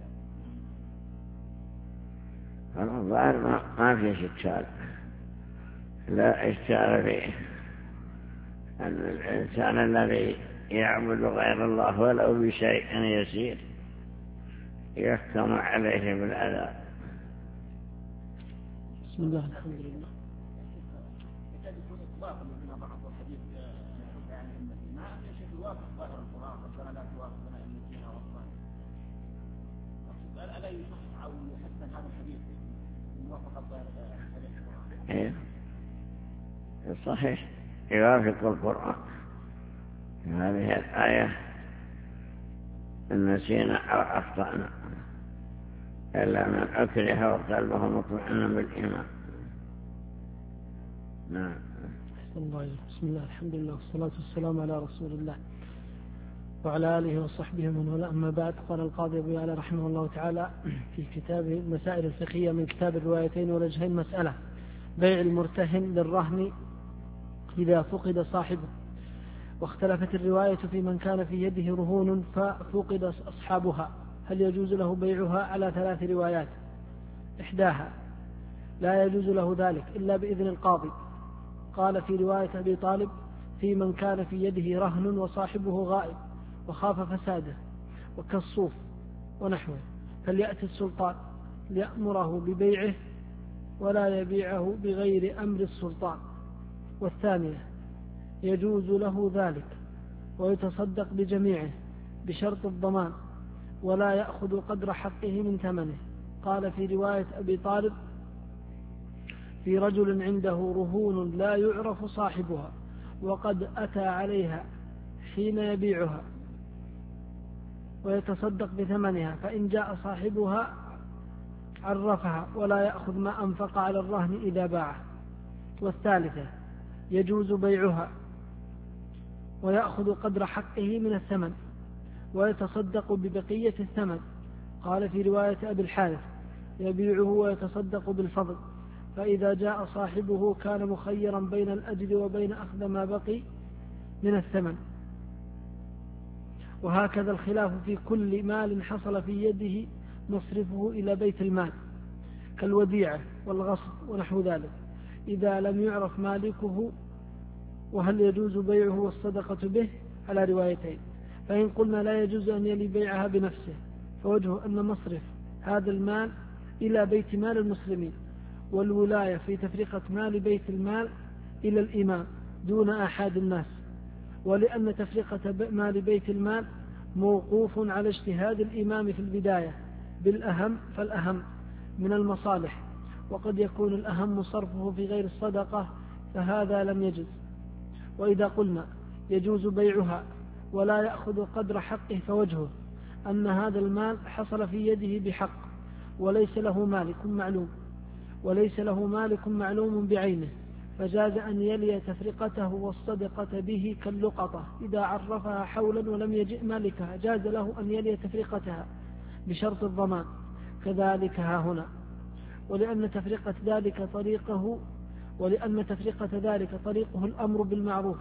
الظاهر ما في إشكال، لا إشكال فيه أن الإنسان الذي يعبد غير الله ولو بشيء يسير يحكم عليه بالعذاب. بسم الله الحمد لله. يكاد يكون إطلاق من بعض الحديث عن أمتي مع أن الشيخ يوافق ظاهر القرآن ربنا لا تؤاخذنا إن نسينا وأخطأنا. ألا يصح أو يحسن هذا الحديث موافقة ظاهر القرآن؟ صحيح يوافق القرآن. هذه الآية إن نسينا أو أخطأنا إلا من أكره وقلبه مطمئن بالإيمان. نعم. بسم الله الحمد لله والصلاة والسلام على رسول الله وعلى آله وصحبه من والاه. أما بعد، قال القاضي أبو يعلى رحمه الله تعالى في كتابه المسائل الفقهية من كتاب الروايتين والوجهين مسألة بيع المرتهن للرهن إذا فقد صاحبه. واختلفت الرواية في من كان في يده رهون ففقد أصحابها هل يجوز له بيعها على ثلاث روايات. إحداها لا يجوز له ذلك إلا بإذن القاضي. قال في رواية أبي طالب في من كان في يده رهن وصاحبه غائب وخاف فساده وكالصوف ونحوه فليأتي السلطان ليأمره ببيعه ولا يبيعه بغير أمر السلطان. والثانية يجوز له ذلك ويتصدق بجميعه بشرط الضمان ولا يأخذ قدر حقه من ثمنه. قال في رواية أبي طالب في رجل عنده رهون لا يعرف صاحبها وقد أتى عليها حين يبيعها ويتصدق بثمنها فإن جاء صاحبها عرفها ولا يأخذ ما أنفق على الرهن إذا باعه. والثالثة يجوز بيعها ويأخذ قدر حقه من الثمن ويتصدق ببقية الثمن. قال في رواية أبي الحارث يبيعه ويتصدق بالفضل فإذا جاء صاحبه كان مخيرا بين الأجل وبين أخذ ما بقي من الثمن. وهكذا الخلاف في كل مال حصل في يده مصرفه إلى بيت المال كالوديعة والغصب ونحو ذلك إذا لم يعرف مالكه وهل يجوز بيعه والصدقة به على روايتين. فإن قلنا لا يجوز أن يلي بيعها بنفسه فوجه أن مصرف هذا المال إلى بيت مال المسلمين والولاية في تفرقة مال بيت المال إلى الإمام دون أحد الناس. ولأن تفرقة مال بيت المال موقوف على اجتهاد الإمام في البداية بالأهم فالأهم من المصالح وقد يكون الأهم صرفه في غير الصدقة فهذا لم يجز. وإذا قلنا يجوز بيعها ولا يأخذ قدر حقه فوجهه أن هذا المال حصل في يده بحق وليس له مالك معلوم وليس له مالك معلوم بعينه فجاز أن يلي تفرقته والصدقة به كاللقطة إذا عرفها حولا ولم يجئ مالكها جاز له أن يلي تفرقتها بشرط الضمان كذلك ها هنا. ولأن تفرقة ذلك طريقه ولأن تفرقة ذلك طريقه الأمر بالمعروف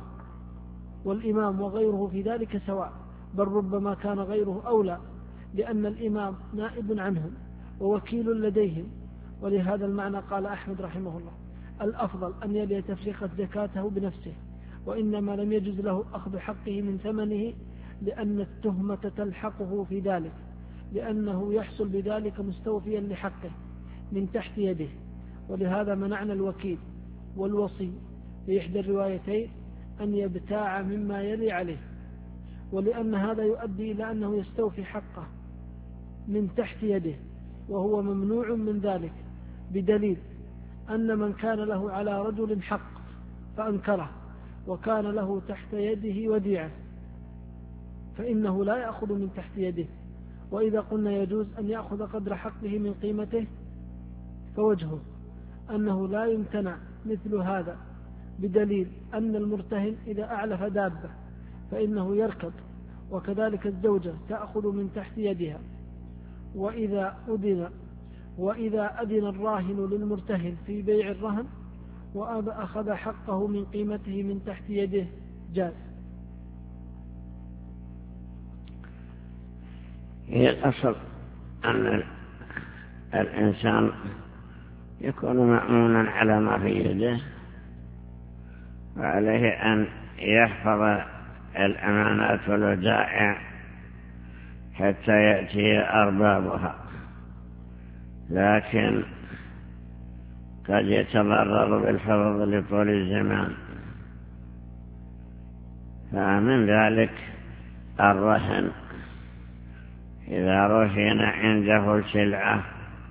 والإمام وغيره في ذلك سواء بل ربما كان غيره أولى لأن الإمام نائب عنهم ووكيل لديهم. ولهذا المعنى قال أحمد رحمه الله الأفضل أن يلي تفريقة زكاته بنفسه وإنما لم يجز له أخذ حقه من ثمنه لأن التهمة تلحقه في ذلك لأنه يحصل بذلك مستوفيا لحقه من تحت يده. ولهذا منعنا الوكيل والوصي في إحدى الروايتين أن يبتاع مما يلي عليه ولأن هذا يؤدي إلى أنه يستوفي حقه من تحت يده وهو ممنوع من ذلك بدليل أن من كان له على رجل حق فأنكره وكان له تحت يده وديعة فإنه لا يأخذ من تحت يده. وإذا قلنا يجوز أن يأخذ قدر حقه من قيمته فوجهه أنه لا يمتنع مثل هذا بدليل أن المرتهن إذا أعلف دابة فإنه يركض وكذلك الزوجة تأخذ من تحت يدها. وإذا أذن وإذا أذن الراهن للمرتهن في بيع الرهن وأخذ حقه من قيمته من تحت يده جاز. هي الأصل أن الإنسان يكون مأمونا على ما في يده وعليه أن يحفظ الأمانات والودائع حتى يأتي أربابها. لكن قد يتضرر بالحفظ لطول الزمان. فمن ذلك الرهن، إذا رهن عنده سلعة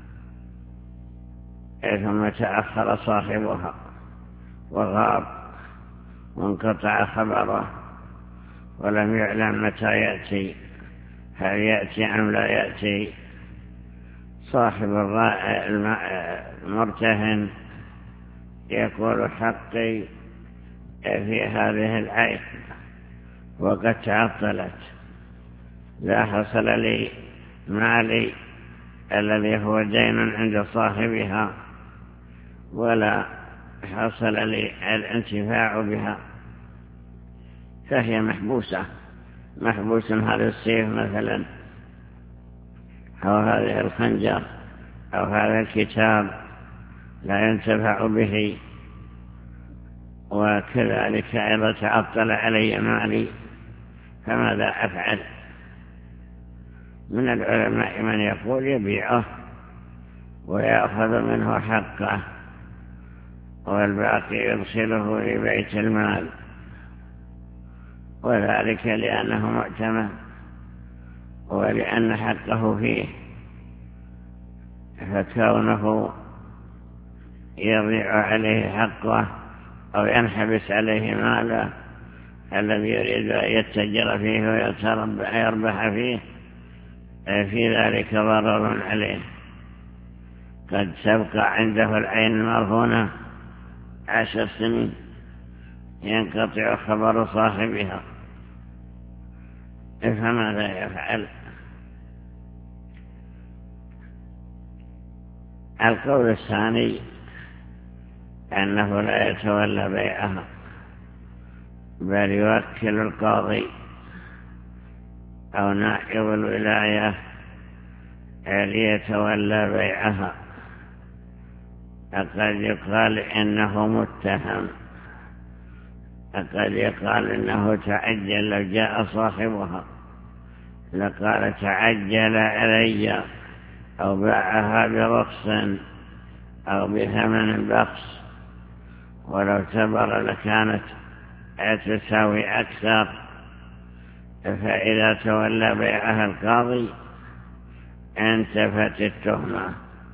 ثم تأخر صاحبها وغاب وانقطع خبره ولم يعلم متى يأتي، هل يأتي أم لا يأتي، صاحب المرتهن يقول حقي في هذه العين وقد تعطلت، لا حصل لي مالي الذي هو دين عند صاحبها ولا حصل لي الانتفاع بها، فهي محبوسة محبوس هذا السيف مثلا أو هذه الخنجر أو هذا الكتاب لا ينتفع به، وكذلك إذا تعطل علي مالي فماذا أفعل؟ من العلماء من يقول يبيعه ويأخذ منه حقه والباقي يرسله لبيت المال، وذلك لأنه معتمد ولأن حقه فيه، فكونه يضيع عليه حقه أو ينحبس عليه ماله الذي يريد أن يتجر فيه ويربح فيه، في ذلك ضرر عليه. قد تبقى عنده العين المرهونة عشر سنين ينقطع خبر صاحبها، فماذا يفعل؟ القول الثاني أنه لا يتولى بيعها بل يوكل القاضي أو نائب الولاية ليتولى بيعها. قد يقال إنه متهم، قد يقال إنه تعجل، لو جاء صاحبها لقال تعجل علي أو باعها برخص أو بثمن بخس، ولو تبر لكانت تساوي أكثر. فإذا تولى بيعها القاضي انتفت التهمة،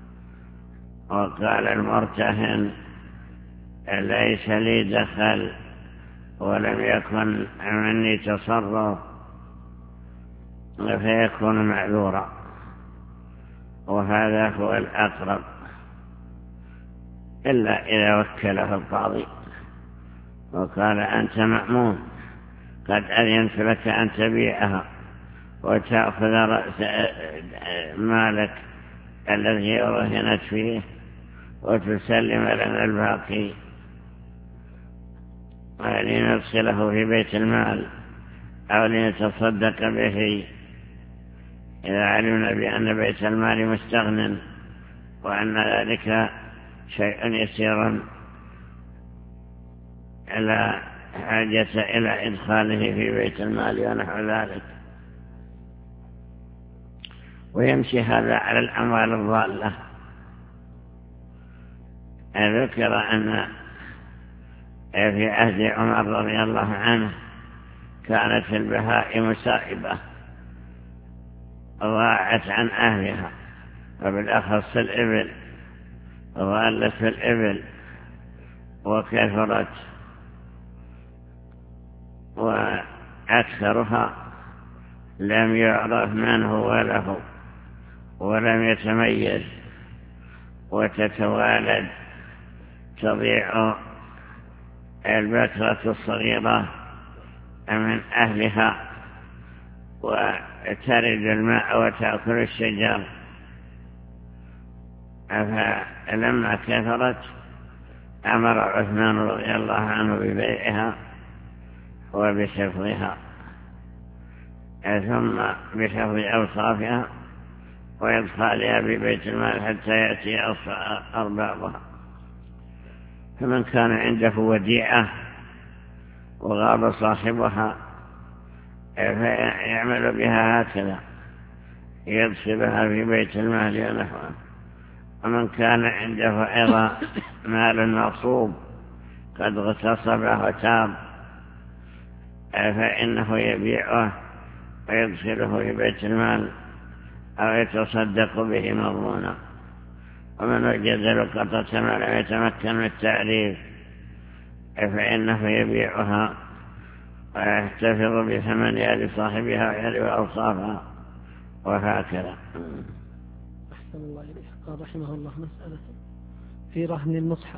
وقال المرتهن ليس لي دخل ولم يكن مني تصرف، فيكون معذورا، وهذا هو الأقرب، إلا إذا وكله القاضي وقال أنت مأمون، قد أذنت لك أن تبيعها وتأخذ رأس مالك الذي رهنت فيه وتسلم لنا الباقي لنرسله في بيت المال أو لنتصدق به إذا علمنا بأن بيت المال مستغن وأن ذلك شيء يسير لا حاجة إلى إدخاله في بيت المال ونحو ذلك. ويمشي هذا على الأموال الضالة. ذكر أن في عهد عمر رضي الله عنه كانت البهائم سائبة ضاعت عن أهلها، وبالأخص الإبل، ضالت الإبل وكثرت، وأكثرها لم يعرف من هو له ولم يتميز، وتتوالد تضيع البكرة الصغيرة من أهلها وترد الماء وتأكل الشجر. فلما كثرت أمر عثمان رضي الله عنه ببيعها وبحفظها، ثم بحفظ أوصافها وإدخالها ببيت المال حتى يأتي أربابها. فمن كان عنده وديعة وغاب صاحبها فيعمل بها هكذا، يدخلها في بيت المال ونحوه. ومن كان عنده عظى مال مغصوب قد اغتصبه وتاب فإنه يبيعه ويدخله في بيت المال أو يتصدق به مضمونا. ومن وجد لقطة ما لم يتمكن من التعريف فإنه يبيعها ويحتفظ بثمنها لصاحبها ويعرف أوصافها وهكذا. أحسن الله إليك. قال رحمه الله مسألة في رهن المصحف.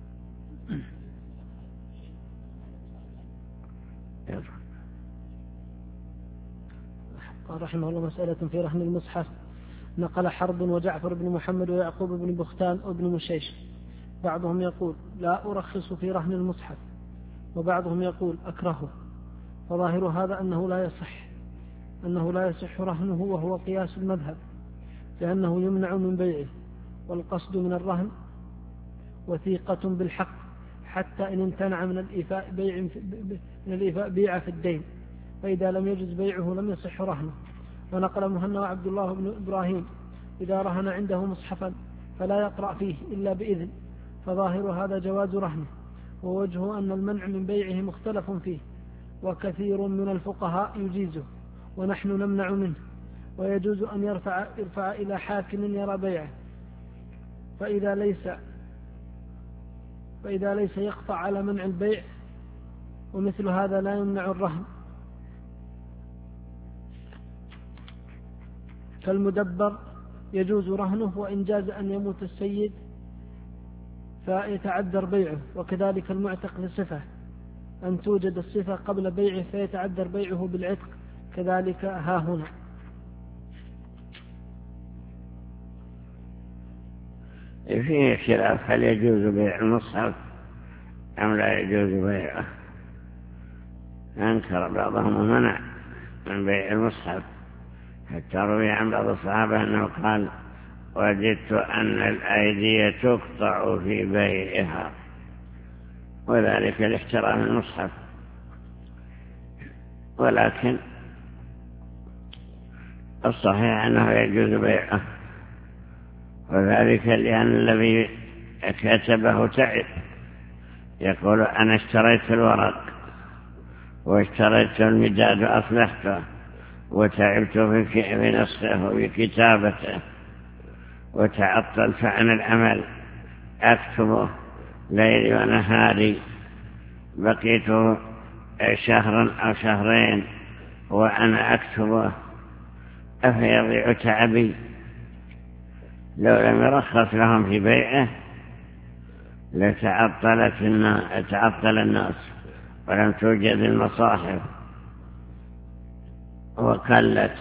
قال رحمه الله مسألة في رهن المصحف. نقل حرب وجعفر بن محمد ويعقوب بن بختان وابن مشيش. بعضهم يقول لا أرخص في رهن المصحف، وبعضهم يقول أكرهه. فظاهر هذا أنه لا يصح أنه لا يصح رهنه، وهو قياس المذهب، لأنه يمنع من بيعه، والقصد من الرهن وثيقة بالحق، حتى إن امتنع من الإيفاء بيع من الإيفاء بيع في الدين، فإذا لم يجز بيعه لم يصح رهنه. ونقل مهنا وعبد الله بن إبراهيم إذا رهن عنده مصحفا فلا يقرأ فيه إلا بإذن، فظاهر هذا جواز رهنه، ووجهه أن المنع من بيعه مختلف فيه، وكثير من الفقهاء يجيزه ونحن نمنع منه، ويجوز أن يرفع, يرفع إلى حاكم يرى بيعه، فإذا ليس فإذا ليس يقطع على منع البيع، ومثل هذا لا يمنع الرهن. فالمدبر يجوز رهنه، وإن جاز أن يموت السيد فيتعذر بيعه، وكذلك المعتق لصفة أن توجد الصفة قبل بيعه فيتعذر بيعه بالعتق، كذلك ها هنا. فيه خلاف هل يجوز بيع المصحف أم لا يجوز بيعه. أنكر بعضهم ومنع من بيع المصحف، حتى روي عن بعض الصحابة أنه قال وجدت أن الأيدي تقطع في بيعها، وذلك لاحترام المصحف. ولكن الصحيح أنه يجوز بيعه، وذلك لأن الذي كتبه تعب، يقول أنا اشتريت الورق واشتريت المداد وأصلحته وتعبت في نسخه وكتابته وتعطلت عن العمل، أكتبه ليلي ونهاري، بقيت شهرا أو شهرين وأنا أكتبه، أفيضيع تعبي؟ لو لم يرخص لهم في بيعه لتعطلت تعطل الناس ولم توجد المصاحف وقلت.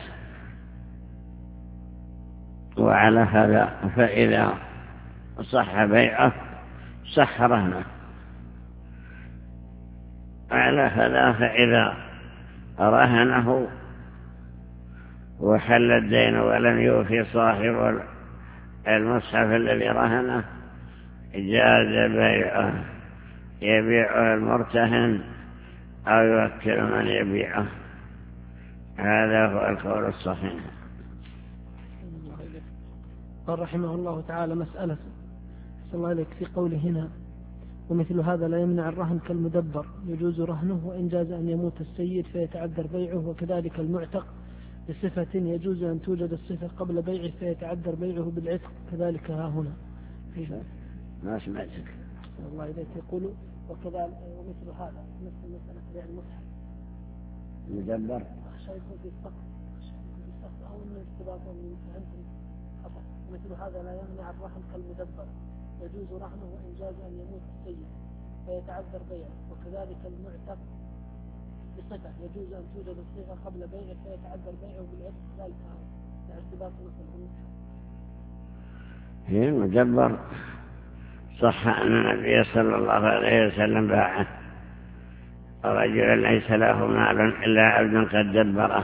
وعلى هذا فإذا صح بيعه صح رهنه. على هذا فإذا رهنه وحل الدين ولم يوفي صاحب المصحف الذي رهنه جاز بيعه، يبيعه المرتهن أو يوكل من يبيعه. هذا هو القول الصحيح. قال رحمه الله تعالى مسألة صلى الله عليك في قوله هنا ومثل هذا لا يمنع الرهن كالمدبر، يجوز رهنه وإن جاز أن يموت السيد فيتعذر بيعه، وكذلك المعتق بصفة يجوز أن توجد الصفة قبل بيعه فيتعذر بيعه بالعتق، كذلك ها هنا. ما سمعتك. الله إليك يقول وكذلك ومثل هذا مثل مسألة بيع المصحف مدبر أخشى يكون في الصف في الصف أو من استباط من فهمتم خطأ. مثل هذا لا يمنع الرهن كالمدبر، يجوز رهنه وإن جاز أن يموت السيد فيتعذر بيعه، وكذلك المعتق بصفة يجوز أن توجد الصفة قبل بيعه فيتعذر بيعه بالعتق، ذلك ارتباط مثل المصحف. هي المدبر صح أن النبي صلى الله عليه وسلم باعه، رجل ليس له مال إلا عبد قد دبره،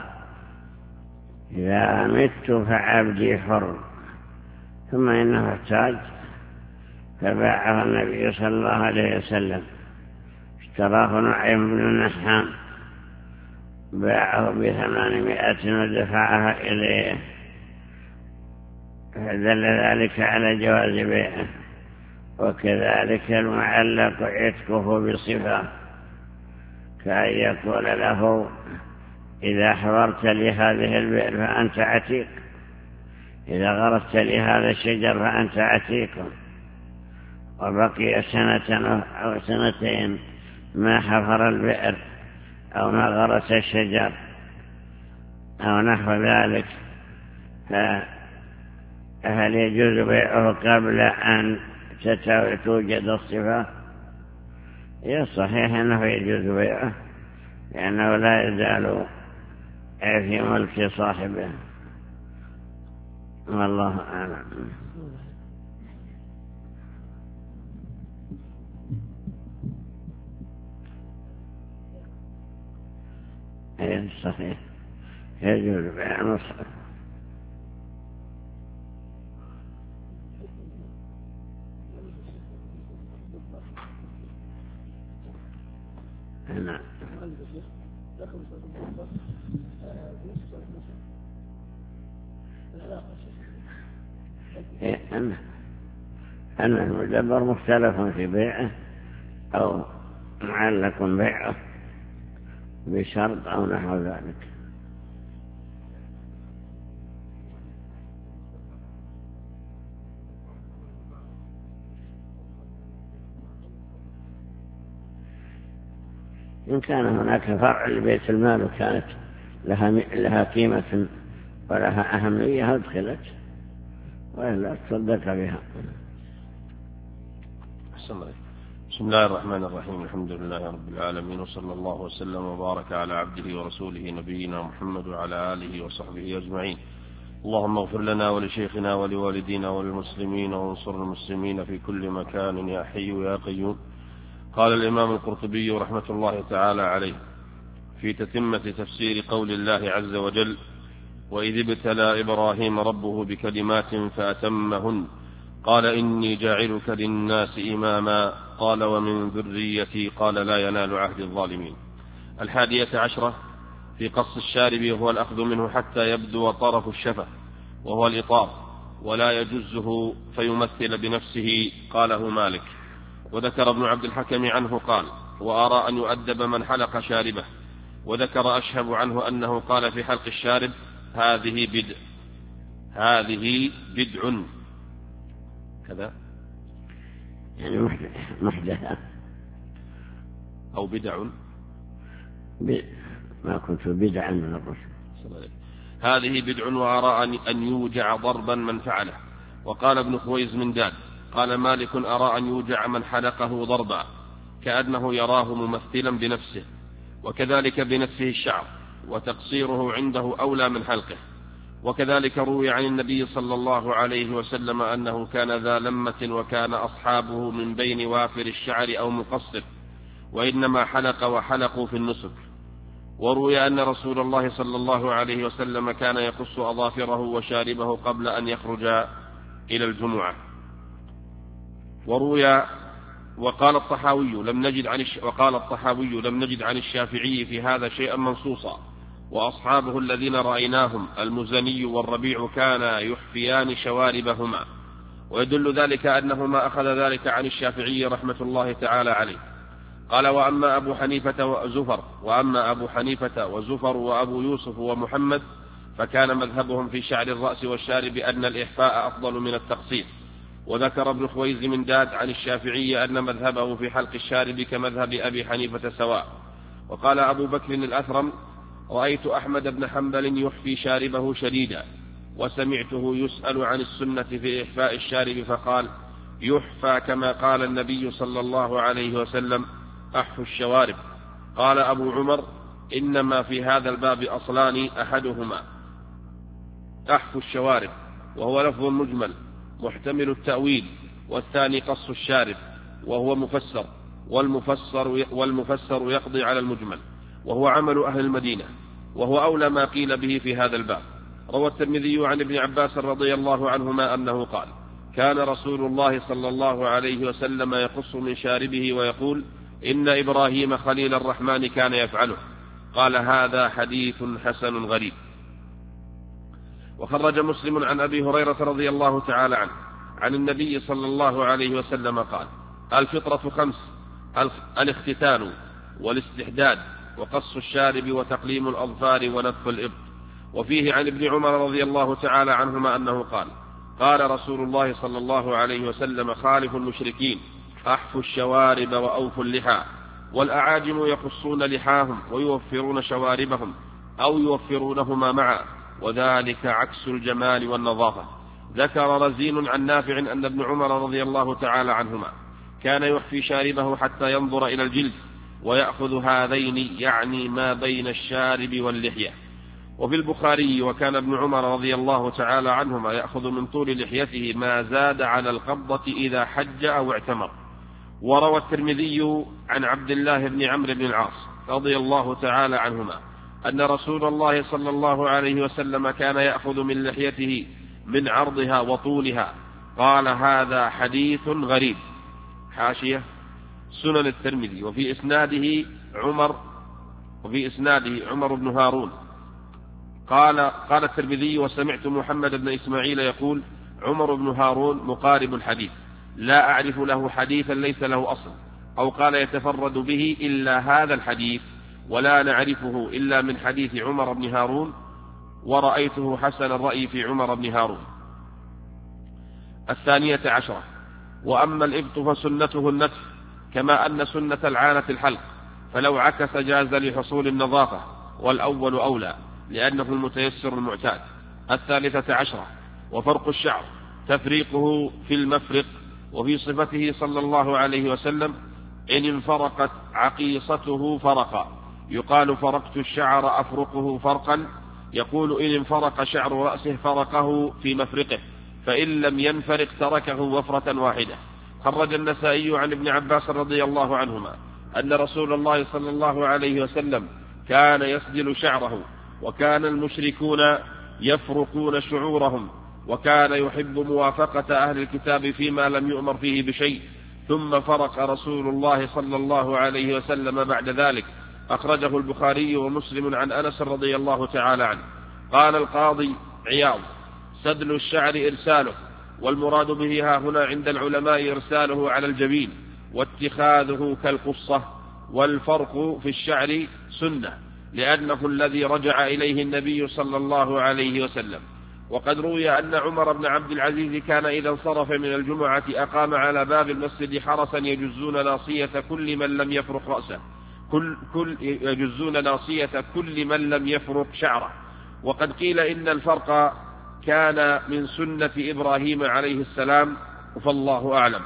إذا مت فعبدي حر، ثم إنه احتاج فباعه النبي صلى الله عليه وسلم، اشتراه نعيم بن النحام، باعه بثمانمائة ودفعها إليه، فدل ذلك على جواز بيعه. وكذلك المعلق عتقه بصفة، كأن يقول له إذا حضرت لي هذه البئر فأنت عتيق، إذا غرست لي هذا الشجر فأنت عتيق، وبقي سنة أو سنتين ما حفر البئر أو ما غرس الشجر أو نحو ذلك، فهل يجوز بيعه قبل أن توجد الصفة؟ صحيح أنه يجوز بيعه، لأنه لا يزال في ملك صاحبه، والله أعلم. أي صحيح يجوز بيع المصحف. نعم. أن أن المدبر مختلف في بيعه أو معلق بيعه بشرط أو نحو ذلك. إن كان هناك فرع لبيت المال وكانت لها لها قيمة ولها أهمية أدخلت، وإلا تصدق بها. بسم الله الرحمن الرحيم، الحمد لله رب العالمين، وصلى الله وسلم وبارك على عبده ورسوله نبينا محمد وعلى آله وصحبه أجمعين. اللهم اغفر لنا ولشيخنا ولوالدينا وللمسلمين وانصر المسلمين في كل مكان يا حي يا قيوم. قال الإمام القرطبي رحمة الله تعالى عليه في تتمة تفسير قول الله عز وجل: وإذ ابتلى إبراهيم ربه بكلمات فأتمهن قال إني جاعلك للناس إماما قال ومن ذريتي قال لا ينال عهد الظالمين. الحادية عشرة في قص الشارب، وهو الأخذ منه حتى يبدو طرف الشفة، وهو الإطار ولا يجزه فيمثل بنفسه، قاله مالك. وذكر ابن عبد الحكم عنه قال: وأرى أن يؤدب من حلق شاربه. وذكر أشهب عنه أنه قال في حلق الشارب: هذه بدع هذه بدع كذا، يعني محدثة أو بدع ما كنت بدعا من الرسل. هذه بدع وأرى أن يوجع ضربا من فعله. وقال ابن خويز من داد قال مالك: أرى أن يوجع من حلقه ضربا كأنه يراه ممثلا بنفسه، وكذلك بنفسه الشعر، وتقصيره عنده أولى من حلقه. وكذلك روي عن النبي صلى الله عليه وسلم أنه كان ذا لمة وكان أصحابه من بين وافر الشعر أو مقصر، وإنما حلق وحلقوا في النسك. وروي أن رسول الله صلى الله عليه وسلم كان يقص أظافره وشاربه قبل أن يخرج إلى الجمعة. وروي وقال الطحاوي لم نجد عن الش... وقال الطحاوي لم نجد عن الشافعي في هذا شيئا منصوصا، وأصحابه الذين رأيناهم المزني والربيع كانا يحفيان شواربهما، ويدل ذلك أنهما أخذ ذلك عن الشافعي رحمة الله تعالى عليه. قال: وأما أبو حنيفة وزفر وأما أبو حنيفة وزفر وأبو يوسف ومحمد فكان مذهبهم في شعر الرأس والشارب أن الإحفاء أفضل من التقصير. وذكر ابن خويز من داد عن الشافعي أن مذهبه في حلق الشارب كمذهب أبي حنيفة سواء. وقال أبو بكر الأثرم: رأيت أحمد بن حنبل يحفي شاربه شديدا، وسمعته يسأل عن السنة في إحفاء الشارب فقال: يحفى كما قال النبي صلى الله عليه وسلم: أحفوا الشوارب. قال أبو عمر: إنما في هذا الباب أصلان، أحدهما أحفوا الشوارب وهو لفظ مجمل محتمل التأويل، والثاني قص الشارب وهو مفسر، والمفسر, والمفسر يقضي على المجمل، وهو عمل أهل المدينة، وهو أولى ما قيل به في هذا الباب. روى الترمذي عن ابن عباس رضي الله عنهما أنه قال: كان رسول الله صلى الله عليه وسلم يقص من شاربه ويقول: إن إبراهيم خليل الرحمن كان يفعله. قال: هذا حديث حسن غريب. وخرج مسلم عن أبي هريرة رضي الله تعالى عنه عن النبي صلى الله عليه وسلم قال: الفطرة خمس: الاختتان والاستحداد وقص الشارب وتقليم الأظفار ونتف الإبط. وفيه عن ابن عمر رضي الله تعالى عنهما أنه قال: قال رسول الله صلى الله عليه وسلم: خالف المشركين، أحفوا الشوارب وأوفوا اللحى. والأعاجم يقصون لحاهم ويوفرون شواربهم أو يوفرونهما معا، وذلك عكس الجمال والنظافة. ذكر رزين عن نافع أن ابن عمر رضي الله تعالى عنهما كان يحفي شاربه حتى ينظر إلى الجلد ويأخذ هذين، يعني ما بين الشارب واللحية. وفي البخاري: وكان ابن عمر رضي الله تعالى عنهما يأخذ من طول لحيته ما زاد على القبضة إذا حج أو اعتمر. وروى الترمذي عن عبد الله بن عمرو بن العاص رضي الله تعالى عنهما أن رسول الله صلى الله عليه وسلم كان يأخذ من لحيته من عرضها وطولها. قال: هذا حديث غريب. حاشية: سنن الترمذي. وفي إسناده عمر وفي إسناده عمر بن هارون. قال قال الترمذي: وسمعت محمد بن إسماعيل يقول: عمر بن هارون مقارب الحديث، لا أعرف له حديثا ليس له أصل. أو قال: يتفرد به إلا هذا الحديث، ولا نعرفه إلا من حديث عمر بن هارون، ورأيته حسن الرأي في عمر بن هارون. الثانية عشرة: وأما الإبط فسنته النتف، كما أن سنة العانة الحلق، فلو عكس جاز لحصول النظافة، والأول أولى لأنه المتيسر المعتاد. الثالثة عشرة: وفرق الشعر، تفريقه في المفرق. وفي صفته صلى الله عليه وسلم: إن انفرقت عقيصته فرقا، يقال فرقت الشعر أفرقه فرقا، يقول إن انفرق شعر رأسه فرقه في مفرقه، فإن لم ينفرق تركه وفرة واحدة. خرج النسائي عن ابن عباس رضي الله عنهما أن رسول الله صلى الله عليه وسلم كان يسدل شعره، وكان المشركون يفرقون شعورهم، وكان يحب موافقة أهل الكتاب فيما لم يؤمر فيه بشيء، ثم فرق رسول الله صلى الله عليه وسلم بعد ذلك. أخرجه البخاري ومسلم عن أنس رضي الله تعالى عنه. قال القاضي عياض: سدل الشعر إرساله، والمراد به ها هنا عند العلماء إرساله على الجبين، واتخاذه كالقصة. والفرق في الشعر سنة، لأنه الذي رجع إليه النبي صلى الله عليه وسلم. وقد روي أن عمر بن عبد العزيز كان إذا انصرف من الجمعة أقام على باب المسجد حرسا يجزون ناصية كل من لم يفرق رأسه كل, كل يجزون ناصية كل من لم يفرق شعره. وقد قيل إن الفرق كان من سنة إبراهيم عليه السلام، فالله أعلم.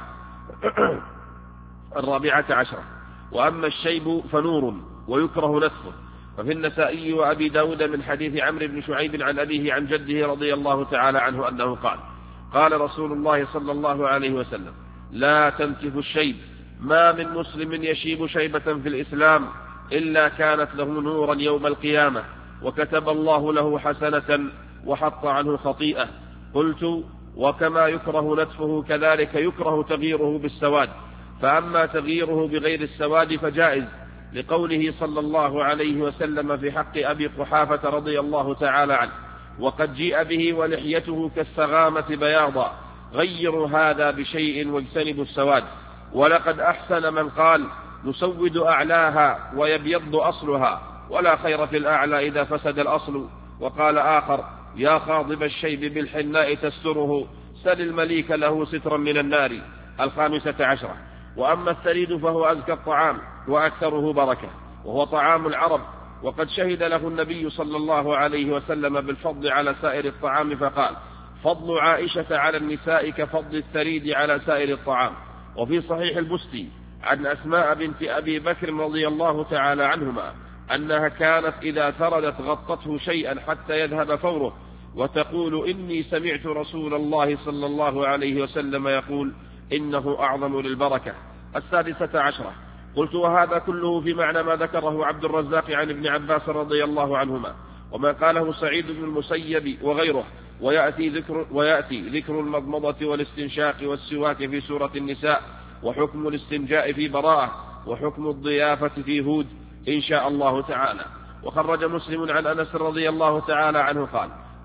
الرابعة عشرة: وأما الشيب فنور ويكره نتفه، ففي النسائي وأبي داود من حديث عمرو بن شعيب عن أبيه عن جده رضي الله تعالى عنه أنه قال: قال رسول الله صلى الله عليه وسلم: لا تنتف الشيب، ما من مسلم يشيب شيبة في الإسلام إلا كانت له نورا يوم القيامة، وكتب الله له حسنة وحط عنه خطيئة. قلت: وكما يكره نتفه كذلك يكره تغييره بالسواد، فأما تغييره بغير السواد فجائز، لقوله صلى الله عليه وسلم في حق أبي قحافة رضي الله تعالى عنه: وقد جيء به ولحيته كالسغامة بياضا، غيروا هذا بشيء واجتنبوا السواد. ولقد أحسن من قال: نسود أعلاها ويبيض أصلها، ولا خير في الأعلى إذا فسد الأصل. وقال آخر: يا خاضب الشيب بالحناء تستره، سل المليك له سترا من النار. الخامسة عشرة: وأما الثريد فهو أزكى الطعام وأكثره بركة، وهو طعام العرب، وقد شهد له النبي صلى الله عليه وسلم بالفضل على سائر الطعام، فقال: فضل عائشة على النساء كفضل الثريد على سائر الطعام. وفي صحيح البستي عن أسماء بنت أبي بكر رضي الله تعالى عنهما أنها كانت إذا ثردت غطته شيئا حتى يذهب فوره، وتقول: إني سمعت رسول الله صلى الله عليه وسلم يقول: إنه أعظم للبركة. السادسة عشرة: قلت: وهذا كله في معنى ما ذكره عبد الرزاق عن ابن عباس رضي الله عنهما، وما قاله سعيد بن المسيب وغيره. ويأتي ذكر, ويأتي ذكر المضمضة والاستنشاق والسواك في سورة النساء، وحكم الاستنجاء في براءة، وحكم الضيافة في هود إن شاء الله تعالى. وخرج مسلم عن أنس رضي الله تعالى عنه قال: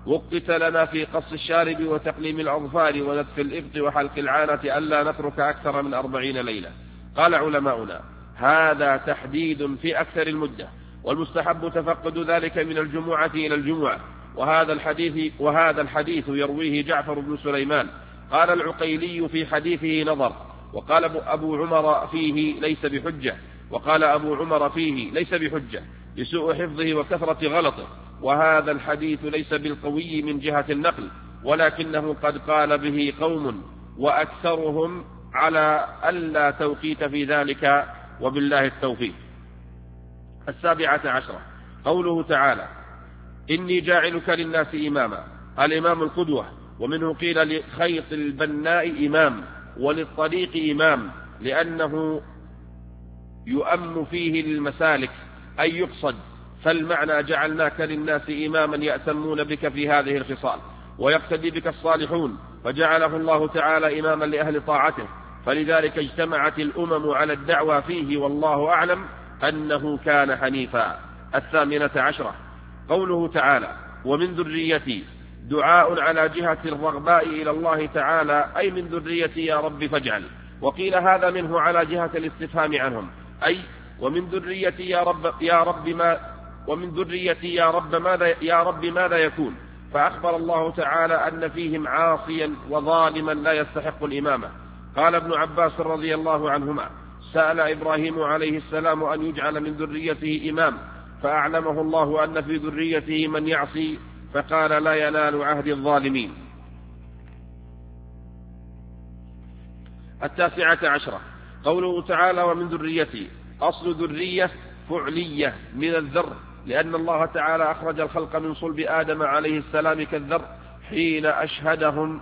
وقت لنا في قص الشارب وتقليم الأظفار ونتف الإبط وحلق العانة ألا نترك أكثر من أربعين ليلة. قال علماؤنا: هذا تحديد في أكثر المدة، والمستحب تفقد ذلك من الجمعة إلى الجمعة. وهذا الحديث, وهذا الحديث يرويه جعفر بن سليمان. قال العقيلي في حديثه نظر، وقال أبو عمر فيه ليس بحجة، وقال أبو عمر فيه ليس بحجة لسوء حفظه وكثرة غلطه. وهذا الحديث ليس بالقوي من جهة النقل، ولكنه قد قال به قوم وأكثرهم على ألا توقيت في ذلك، وبالله التوفيق. السابعة عشرة قوله تعالى: إني جاعلك للناس إماما. الإمام القدوة، ومنه قيل لخيط البناء إمام وللطريق إمام، لأنه يؤم فيه للمسالك أي يقصد. فالمعنى: جعلناك للناس إماما يأتمون بك في هذه الخصال ويقتدي بك الصالحون، فجعله الله تعالى إماما لأهل طاعته، فلذلك اجتمعت الأمم على الدعوى فيه، والله أعلم أنه كان حنيفا. الثامنة عشرة قوله تعالى: ومن ذريتي، دعاء على جهة الرغباء إلى الله تعالى، أي من ذريتي يا رب فاجعل. وقيل هذا منه على جهة الاستفهام عنهم، أي ومن ذريتي يا رب يا رب ما ومن ذريتي يا رب ماذا يا رب ماذا يكون. فأخبر الله تعالى أن فيهم عاصيا وظالما لا يستحق الإمامة. قال ابن عباس رضي الله عنهما: سأل إبراهيم عليه السلام أن يجعل من ذريته إمام، فأعلمه الله أن في ذريته من يعصي، فقال: لا ينال عهد الظالمين. التاسعة عشرة قوله تعالى: ومن ذريتي. أصل ذرية فعلية من الذر، لأن الله تعالى أخرج الخلق من صلب آدم عليه السلام كالذر حين أشهدهم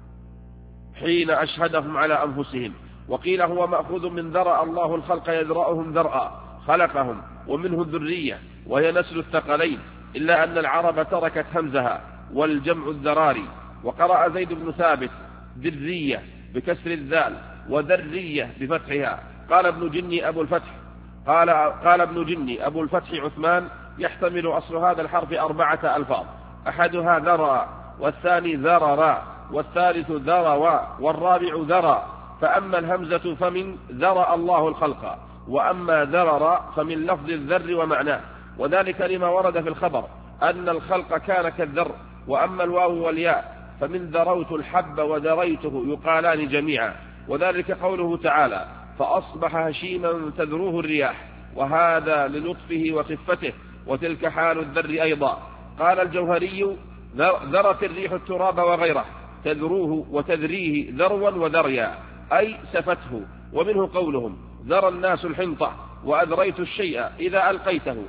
حين أشهدهم على أنفسهم. وقيل هو مأخوذ من ذرأ الله الخلق يذرأهم ذرأ، خلقهم، ومنه الذرية وهي نسل الثقلين، إلا أن العرب تركت همزها والجمع الذراري. وقرأ زيد بن ثابت ذرية بكسر الذال وذرية بفتحها. قال ابن جني أبو الفتح قال, قال ابن جني أبو الفتح عثمان: يحتمل أصل هذا الحرف أربعة ألفاظ، أحدها ذرى، والثاني ذررا، والثالث ذروا، والرابع ذرى. فأما الهمزة فمن ذرأ الله الخلق، وأما ذرر فمن لفظ الذر ومعناه، وذلك لما ورد في الخبر أن الخلق كان كالذر. وأما الواو والياء فمن ذروت الحب وذريته يقالان جميعا، وذلك قوله تعالى: فأصبح هشيما تذروه الرياح، وهذا للطفه وخفته، وتلك حال الذر أيضا. قال الجوهري: ذرت الريح التراب وغيره، تذروه وتذريه ذروا وذريا، أي سفته. ومنه قولهم: ذرى الناس الحنطة، وأذريت الشيء إذا ألقيته،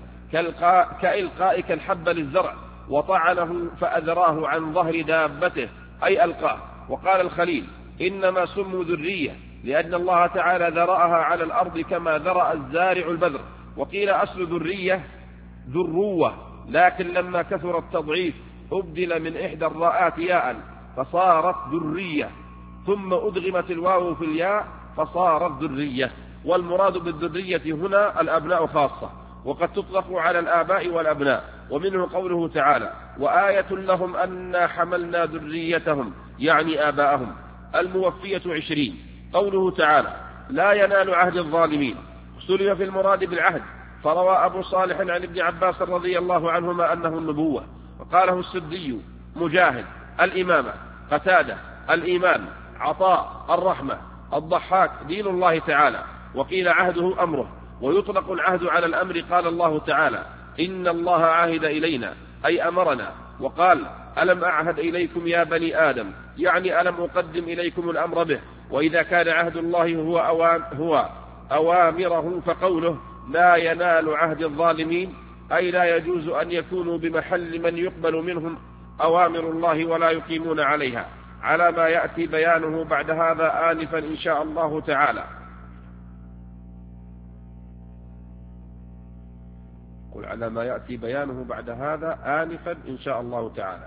كإلقائك الحب للزرع، وطعنه فأذراه عن ظهر دابته، أي ألقاه. وقال الخليل: إنما سموا ذرية لأن الله تعالى ذرأها على الأرض كما ذرأ الزارع البذر. وقيل أصل ذرية ذروة، لكن لما كثر التضعيف أبدل من إحدى الراءات ياء فصارت ذرية، ثم أدغمت الواو في الياء فصارت ذرية. والمراد بالذرية هنا الأبناء خاصة، وقد تطلق على الآباء والأبناء. ومنه قوله تعالى: وآية لهم أنا حملنا ذريتهم، يعني آباءهم، الموفية عشرين. قوله تعالى: لا ينال عهد الظالمين، اختلف في المراد بالعهد، فروى أبو صالح عن ابن عباس رضي الله عنهما أنه النبوة، وقاله السدي مجاهد الإمامة، قتادة الإيمان، عطاء الرحمة، الضحاك دين الله تعالى. وقيل عهده أمره، ويطلق العهد على الأمر. قال الله تعالى: إن الله عاهد إلينا، أي أمرنا. وقال: ألم أعهد إليكم يا بني آدم، يعني ألم أقدم إليكم الأمر به. وإذا كان عهد الله هو, أوام هو أوامره، فقوله: لا ينال عهد الظالمين، أي لا يجوز أن يكونوا بمحل من يقبل منهم أوامر الله ولا يقيمون عليها، على ما يأتي بيانه بعد هذا آنفا إن شاء الله تعالى. قل على ما يأتي بيانه بعد هذا آنفا إن شاء الله تعالى.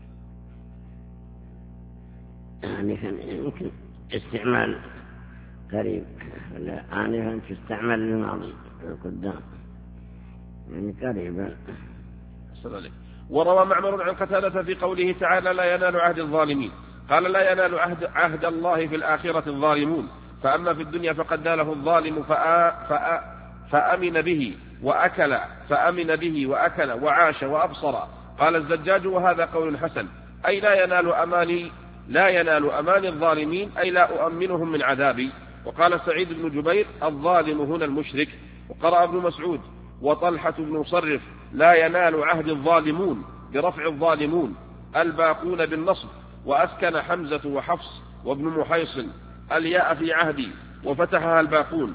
آنفا يمكن استعمال قريب، لا آنفا تستعمل للماضي القدام، يعني قريبا. صلى الله. وروى معمر عن قتادة في قوله تعالى لا ينال عهد الظالمين قال لا ينال عهد, عهد الله في الآخرة الظالمون، فأما في الدنيا فقد ناله الظالم فأ فأ فأمن به وأكل فأمن به وأكل وعاش وأبصر. قال الزجاج وهذا قول حسن، أي لا ينال أماني لا ينال أمان الظالمين، أي لا أؤمنهم من عذابي. وقال سعيد بن جبير الظالم هنا المشرك. وقرأ ابن مسعود وطلحة بن مصرف لا ينال عهد الظالمون برفع الظالمون الباقون بالنصب، وأسكن حمزة وحفص وابن محيصن الياء في عهدي وفتحها الباقون.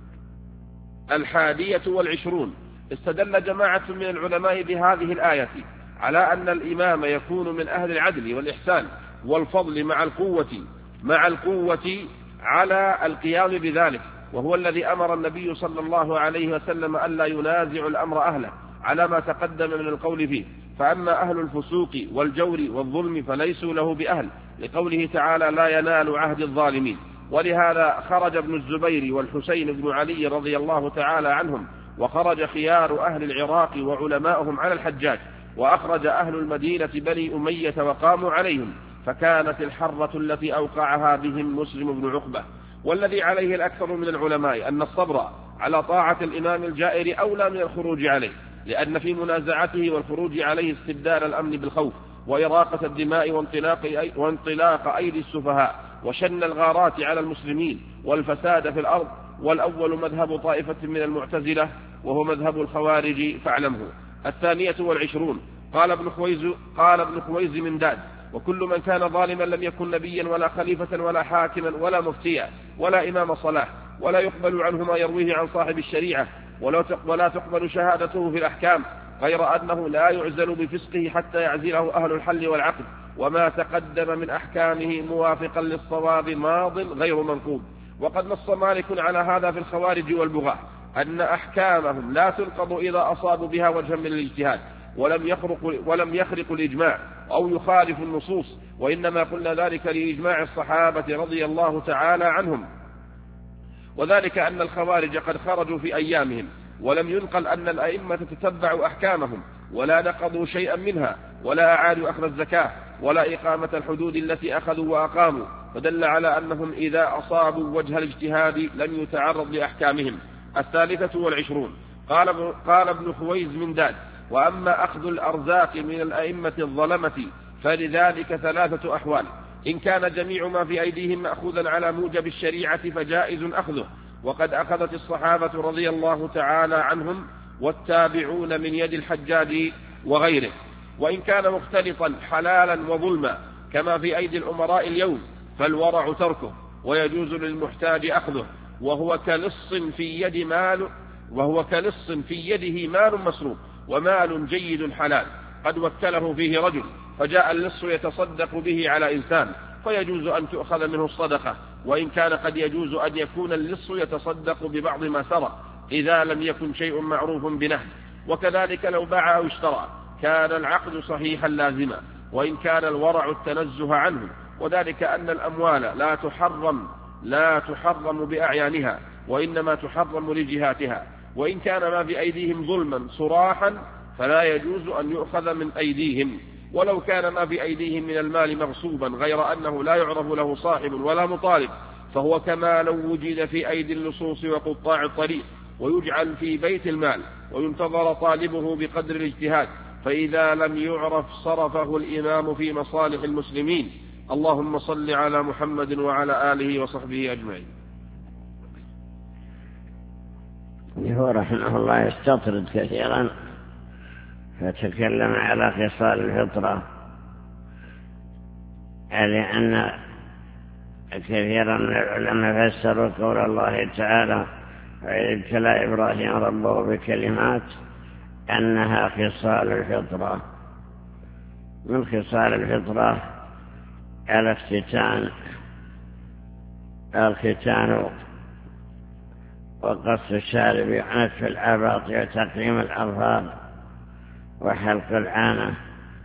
الحادية والعشرون. استدل جماعة من العلماء بهذه الآية على أن الإمام يكون من أهل العدل والإحسان والفضل مع القوة مع القوة على القيام بذلك، وهو الذي أمر النبي صلى الله عليه وسلم ألا ينازع الأمر أهله على ما تقدم من القول فيه. فأما أهل الفسوق والجور والظلم فليسوا له بأهل، لقوله تعالى لا ينال عهد الظالمين. ولهذا خرج ابن الزبير والحسين بن علي رضي الله تعالى عنهم، وخرج خيار أهل العراق وعلماؤهم على الحجاج، وأخرج أهل المدينة بني أمية وقاموا عليهم، فكانت الحرة التي أوقعها بهم مسلم بن عقبة. والذي عليه الأكثر من العلماء أن الصبر على طاعة الإمام الجائر أولى من الخروج عليه، لأن في منازعته والخروج عليه استبدال الأمن بالخوف وإراقة الدماء وانطلاق, وانطلاق أيدي السفهاء وشن الغارات على المسلمين والفساد في الأرض. والأول مذهب طائفة من المعتزلة وهو مذهب الخوارج فاعلمه. الثانية والعشرون. قال ابن خويز قال ابن خويز من داد وكل من كان ظالما لم يكن نبيا ولا خليفة ولا حاكما ولا مفتيا ولا إمام صلاح، ولا يقبل عنه ما يرويه عن صاحب الشريعة، ولا تقبل شهادته في الأحكام، غير أنه لا يعزل بفسقه حتى يعزله أهل الحل والعقد، وما تقدم من أحكامه موافقا للصواب ماض غير منقوض. وقد نص مالك على هذا في الخوارج والبغاة أن أحكامهم لا تنقض إذا أصابوا بها وجها من الاجتهاد ولم يخرق, ولم يخرق الإجماع أو يخالف النصوص، وإنما قلنا ذلك لإجماع الصحابة رضي الله تعالى عنهم. وذلك أن الخوارج قد خرجوا في أيامهم ولم ينقل أن الأئمة تتبعوا أحكامهم ولا نقضوا شيئا منها ولا أعادوا أخذ الزكاة ولا إقامة الحدود التي أخذوا وأقاموا، فدل على أنهم إذا أصابوا وجه الاجتهاد لم يتعرض لأحكامهم. الثالثة والعشرون. قال, قال ابن خويز من داد وأما أخذ الأرزاق من الأئمة الظلمة فلذلك ثلاثة أحوال: إن كان جميع ما في أيديهم مأخوذا على موجب الشريعة فجائز أخذه، وقد أخذت الصحابة رضي الله تعالى عنهم والتابعون من يد الحجاج وغيره. وإن كان مختلطا حلالا وظلما كما في أيدي الأمراء اليوم فالورع تركه ويجوز للمحتاج أخذه، وهو كلص في يد مال وهو كلص في يده مال مسروق ومال جيد حلال قد وكله فيه رجل، فجاء اللص يتصدق به على إنسان فيجوز أن تؤخذ منه الصدقة، وإن كان قد يجوز أن يكون اللص يتصدق ببعض ما سرق إذا لم يكن شيء معروف بنهب. وكذلك لو باع أو اشترى كان العقد صحيحا لازما، وإن كان الورع التنزه عنه، وذلك أن الأموال لا تحرم لا تحرم بأعيانها وإنما تحرم لجهاتها. وإن كان ما في أيديهم ظلما صراحا فلا يجوز أن يؤخذ من أيديهم، ولو كان ما في أيديهم من المال مغصوبا غير أنه لا يعرف له صاحب ولا مطالب فهو كما لو وجد في أيدي اللصوص وقطاع الطريق، ويجعل في بيت المال وينتظر طالبه بقدر الاجتهاد، فإذا لم يعرف صرفه الإمام في مصالح المسلمين. اللهم صل على محمد وعلى آله وصحبه أجمعين. هو رحمه الله يستطرد كثيرا فتكلم على خصال الفطرة، لأن كثيرا من العلماء فسروا قول الله تعالى وإذ ابتلى إبراهيم ربه بكلمات أنها خصال الفطرة. من خصال الفطرة الاختتان الختان وقص الشارب ونتف الآباط وتقليم الأظفار وحلق العانة،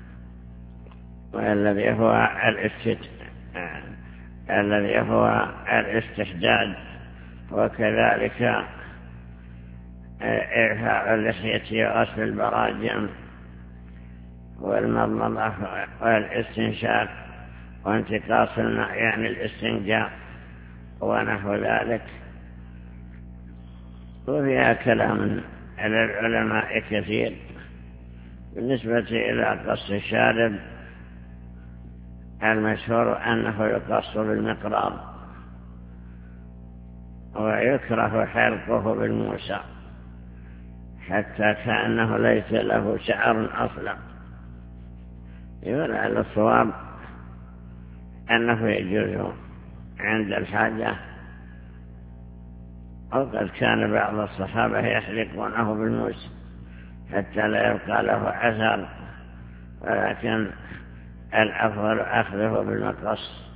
والذي هو الذي هو الاستحداد، وكذلك إعفاء اللحية وغسل البراجم والمضمضة والاستنشاق وانتقاص الماء يعني الاستنجاء ونحو ذلك. وفيها كلام على العلماء كثير. بالنسبة إلى قص الشارب المشهور أنه يقص بالمقراض ويكره حلقه بالموسى حتى كأنه ليس له شعر أصلا. ولعل الصواب أنه يجوز عند الحاجة، وقد كان بعض الصحابة يحلقونه بالموسى حتى لا يبقى له أثر، ولكن الأفضل أخذه بالمقص.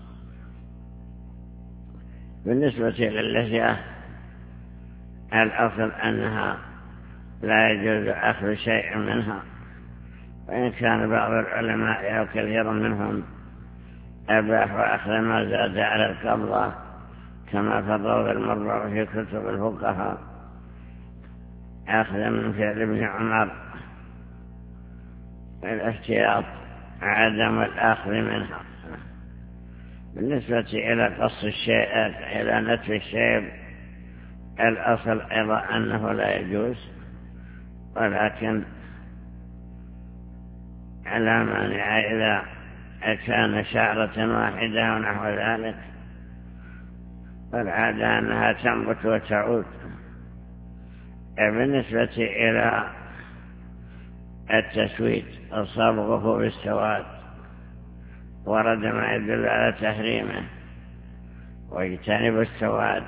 بالنسبة للحية الأصل أنها لا يجوز أخذ شيء منها، وإن كان بعض العلماء أو كثير منهم أباحوا أخذ ما زاد على القبضة كما في الروض المربع في كتب الفقهاء، أخذ من فعل ابن عمر الاحتياط عدم الأخذ منها. بالنسبة إلى قص الشيء إلى نتف الشيب الأصل أيضا أنه لا يجوز، ولكن على مانع إذا كان شعرة واحدة ونحو ذلك، والعادة أنها تنبت وتعود. بالنسبة إلى التسويد صبغه بالسواد ورد ما يدل على تحريمه، ويجتنب السواد.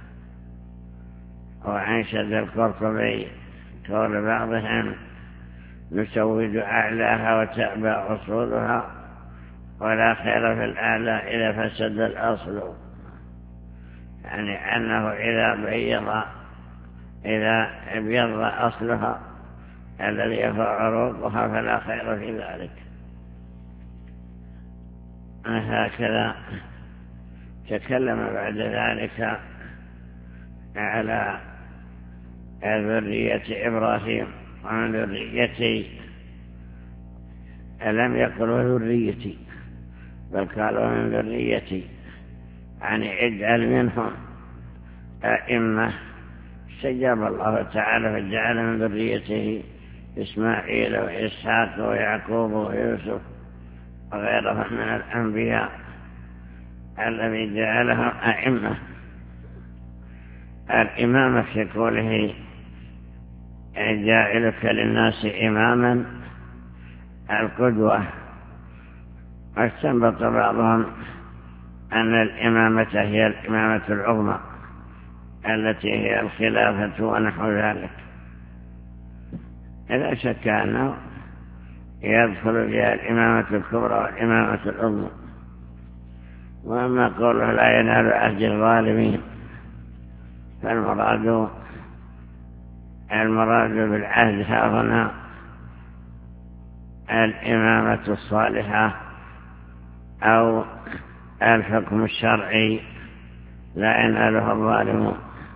وأنشد القرطبي قول بعضهم: نسود أعلاها وتأبى أصولها، ولا خير في الأعلى إذا فسد الأصل. يعني أنه إذا بيض إذا ابيض أصلها الذي يفع عروقها فلا خير في ذلك. هكذا تكلم بعد ذلك على ذرية إبراهيم ومن ذريتي، ألم يقلوا ذريتي بل قالوا من ذريتي، يعني اجعل منهم أئمة. استجاب الله تعالى فجعل من ذريته إسماعيل وإسحاق ويعقوب ويوسف وغيرهم من الأنبياء الذي جعلهم أئمة. الإمامة في قوله جاعلك للناس إماما القدوة، واستنبط بعضهم أن الإمامة هي الإمامة العظمى التي هي الخلافة ونحو ذلك. لا شك أنه يدخل فيها الإمامة الكبرى والإمامة العظمى. وأما قوله لا ينال عهد الظالمين، فالمراد المراد بالعهد ها هنا الإمامة الصالحة أو الحكم الشرعي لا يناله الظالمون.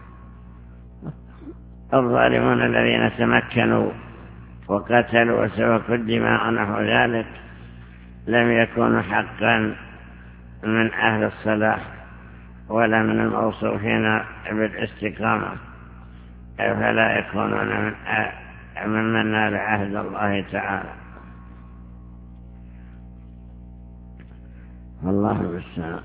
الظالمون الذين تمكنوا وقتلوا وسفكوا الدماء ونحو ذلك لم يكونوا حقا من أهل الصلاح ولا من الموصوفين بالاستقامة، فلا يكونون من من نال عهد الله تعالى. والله بالسلام.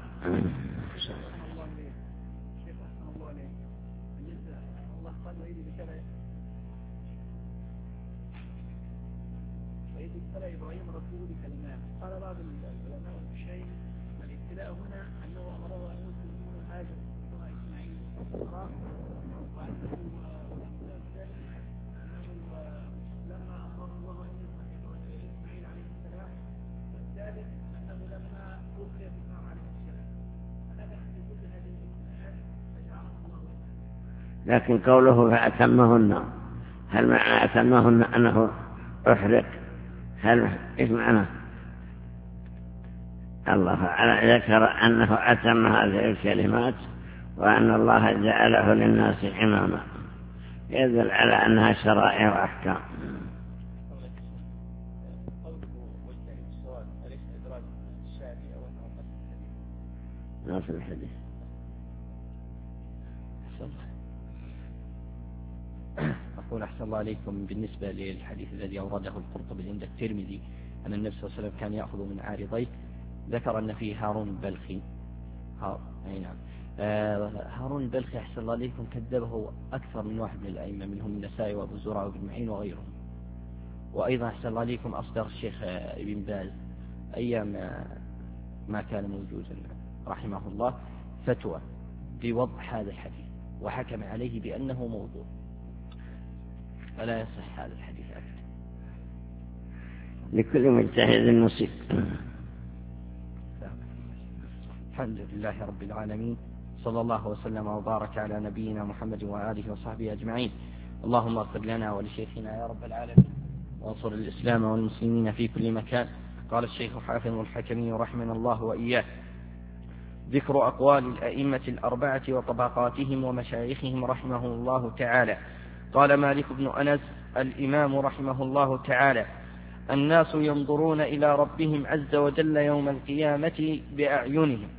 قال بعض العلماء والشيخ الابتلاء هنا أنه أمره أن يوصل من هاجر إسماعيل وإسحاق، وأنه لما أمر الله أن يوصل إسماعيل عليه السلام، والثالث أنه لما ألقي في النار عليه السلام. فهذا في كل هذه الآيات فجعله الله. لكن قوله فأتمهن، هل معنى أتمهن أنه أحرق؟ هل إيش معنى؟ الله تعالى ذكر أنه أتم هذه الكلمات وأن الله جعله للناس إماما، يدل على أنها شرائع وأحكام. قوله نص الحديث. أقول أحسن الله عليكم بالنسبة للحديث الذي أورده القرطبي عند الترمذي أن النبي صلى الله عليه وسلم كان يأخذ من عارضيه، ذكر أن فيه هارون البلخي. هار... أي نعم. آه هارون البلخي أحسن الله عليكم كذبه أكثر من واحد من الأئمة، منهم النسائي وأبو زرع وابن معين وغيرهم. وأيضا أحسن الله عليكم أصدر الشيخ ابن باز أيام ما كان موجودا رحمه الله فتوى بوضع هذا الحديث، وحكم عليه بأنه موضوع، فلا يصح هذا الحديث أبدا. لكل مجتهد نصيب. الحمد لله رب العالمين، صلى الله وسلم وبارك على نبينا محمد وآله وصحبه أجمعين. اللهم اغفر لنا ولشيخنا يا رب العالمين، وانصر الإسلام والمسلمين في كل مكان. قال الشيخ حافظ الحكمي رحمنا الله وإياه: ذكر أقوال الأئمة الأربعة وطبقاتهم ومشايخهم رحمه الله تعالى. قال مالك بن أنس الإمام رحمه الله تعالى: الناس ينظرون إلى ربهم عز وجل يوم القيامة بأعينهم.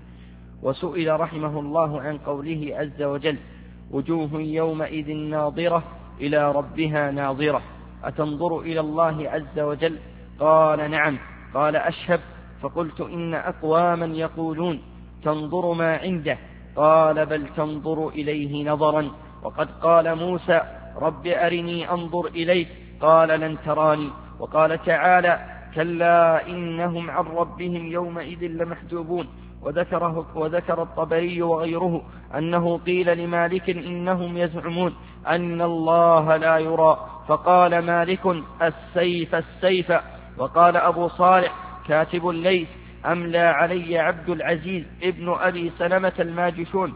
وسئل رحمه الله عن قوله عز وجل: وجوه يومئذ ناظرة إلى ربها ناظرة، أتنظر إلى الله عز وجل؟ قال: نعم. قال: أشهب. فقلت: إن أقواما يقولون تنظر ما عنده. قال: بل تنظر إليه نظرا، وقد قال موسى: رب أرني أنظر إليك، قال: لن تراني. وقال تعالى: كلا إنهم عن ربهم يومئذ لمحجوبون. وذكره وذكر الطبري وغيره أنه قيل لمالك: إنهم يزعمون أن الله لا يرى، فقال مالك: السيف السيف. وقال أبو صالح كاتب الليث: أملى علي عبد العزيز ابن أبي سلمة الماجشون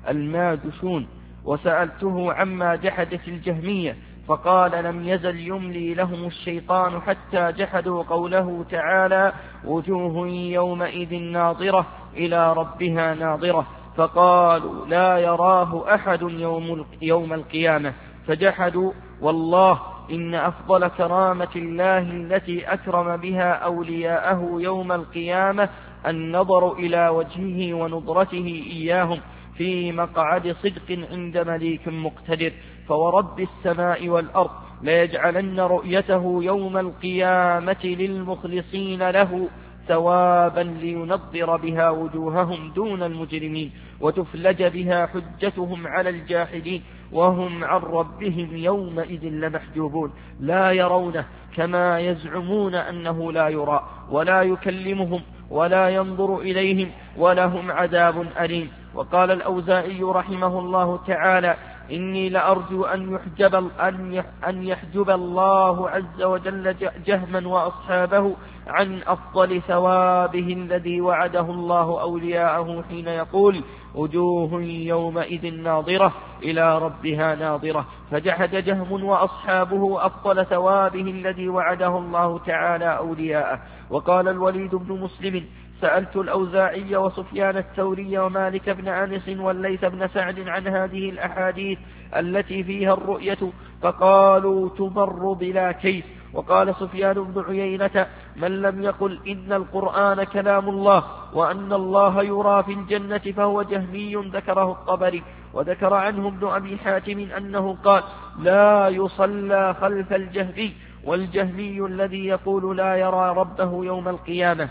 الماجشون وسألته عما جحدت الجهمية، فقال: لم يزل يملي لهم الشيطان حتى جحدوا قوله تعالى: وجوه يومئذ ناظرة إلى ربها ناظرة، فقالوا: لا يراه أحد يوم, يوم القيامة، فجحدوا. والله إن أفضل كرامة الله التي أكرم بها أولياءه يوم القيامة النظر إلى وجهه ونظرته إياهم في مقعد صدق عند مليك مقتدر. فورب السماء والأرض ليجعلن رؤيته يوم القيامة للمخلصين له ثوابا لينظر بها وجوههم دون المجرمين، وتفلج بها حجتهم على الجاحدين، وهم عن ربهم يومئذ لمحجوبون، لا يرونه كما يزعمون أنه لا يرى، ولا يكلمهم ولا ينظر إليهم، ولهم عذاب أليم. وقال الأوزاعي رحمه الله تعالى: إني لأرجو أن يحجب, أن يحجب الله عز وجل جهما وأصحابه عن أفضل ثوابه الذي وعده الله أولياءه حين يقول: وجوه يومئذ ناظرة إلى ربها ناظرة، فجحد جهم وأصحابه أفضل ثوابه الذي وعده الله تعالى أولياءه. وقال الوليد بن مسلم: سألت الأوزاعي وسفيان الثوري ومالك بن أنس والليث بن سعد عن هذه الأحاديث التي فيها الرؤية، فقالوا: تمر بلا كيف. وقال سفيان بن عيينة: من لم يقل إن القرآن كلام الله وأن الله يرى في الجنة فهو جهمي. ذكره الطبري. وذكر عنه ابن أبي حاتم أنه قال: لا يصلى خلف الجهمي، والجهمي الذي يقول لا يرى ربه يوم القيامة.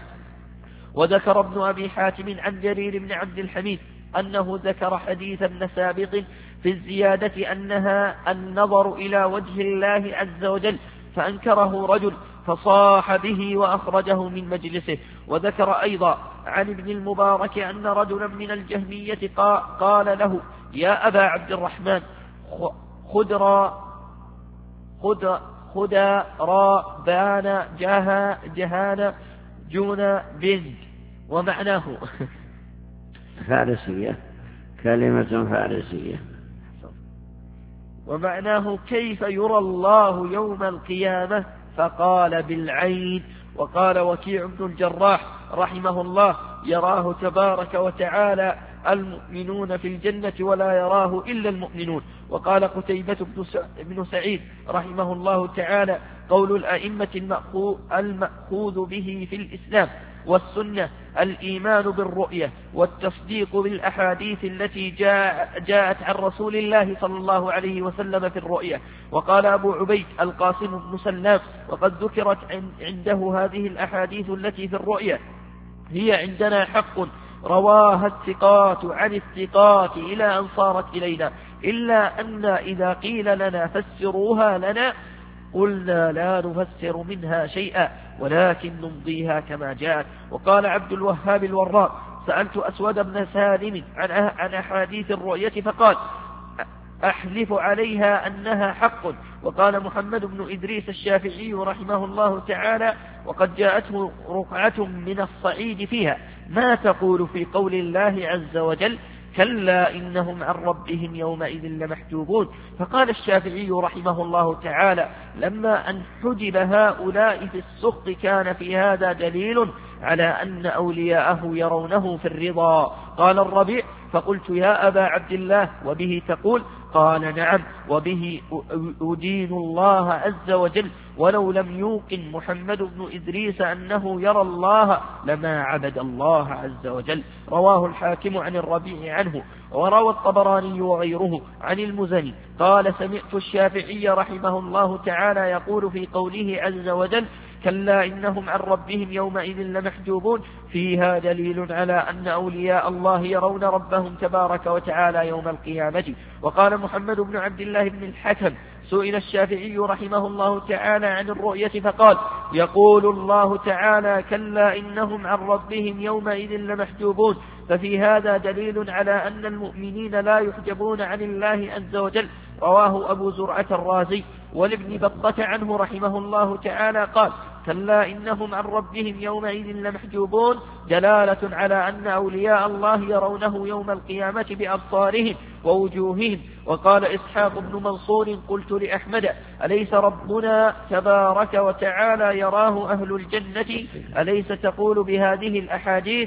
وذكر ابن أبي حاتم عن جرير بن عبد الحميد أنه ذكر حديث ابن سابق في الزيادة أنها النظر إلى وجه الله عز وجل، فأنكره رجل فصاح به وأخرجه من مجلسه. وذكر أيضا عن ابن المبارك أن رجلا من الجهمية قال له: يا أبا عبد الرحمن، خدرا خد خدا را بان جها جهان جونا بنج. ومعناه فارسية، كلمة فارسية. ومعناه: كيف يرى الله يوم القيامة؟ فقال: بالعين. وقال وكيع بن الجراح رحمه الله: يراه تبارك وتعالى المؤمنون في الجنة ولا يراه إلا المؤمنون. وقال قتيبة بن سعيد رحمه الله تعالى: قول الأئمة المأخوذ به في الإسلام والسنة الإيمان بالرؤية والتصديق بالأحاديث التي جاء جاءت عن رسول الله صلى الله عليه وسلم في الرؤية. وقال أبو عبيد القاسم بن سلام: وقد ذكرت عنده هذه الأحاديث التي في الرؤية هي عندنا حق رواها الثقات عن الثقات إلى أن صارت إلينا، إلا أن إذا قيل لنا فسروها لنا قلنا لا نفسر منها شيئا ولكن نمضيها كما جاءت. وقال عبد الوهاب الوراق: سألت أسود بن سالم عن عن أحاديث الرؤية فقال: أحلف عليها أنها حق. وقال محمد بن إدريس الشافعي رحمه الله تعالى: وقد جاءته رقعة من الصعيد فيها: ما تقول في قول الله عز وجل: كلا إنهم عن ربهم يومئذ لمحجوبون؟ فقال الشافعي رحمه الله تعالى: لما أن حجب هؤلاء في السخط كان في هذا دليل على أن أولياءه يرونه في الرضا. قال الربيع: فقلت يا أبا عبد الله وبه تقول؟ قال: نعم، وبه أدين الله عز وجل، ولو لم يوقن محمد بن إدريس أنه يرى الله لما عبد الله عز وجل. رواه الحاكم عن الربيع عنه، وروى الطبراني وغيره عن المزني قال: سمعت الشافعي رحمه الله تعالى يقول في قوله عز وجل: كلا إنهم عن ربهم يومئذ لمحجوبون، فيها دليل على أن أولياء الله يرون ربهم تبارك وتعالى يوم القيامة. وقال محمد بن عبد الله بن الحكم: سئل الشافعي رحمه الله تعالى عن الرؤية فقال: يقول الله تعالى: كلا إنهم عن ربهم يومئذ لمحجوبون، ففي هذا دليل على أن المؤمنين لا يحجبون عن الله عز وجل. رواه أبو زرعة الرازي. ولابن بطة عنه رحمه الله تعالى قال: كلا إنهم عن ربهم يومئذ لمحجوبون، دلالة على أن أولياء الله يرونه يوم القيامة بأبصارهم ووجوههم. وقال إسحاق بن منصور: قلت لأحمد: أليس ربنا تبارك وتعالى يراه أهل الجنة؟ أليس تقول بهذه الأحاديث؟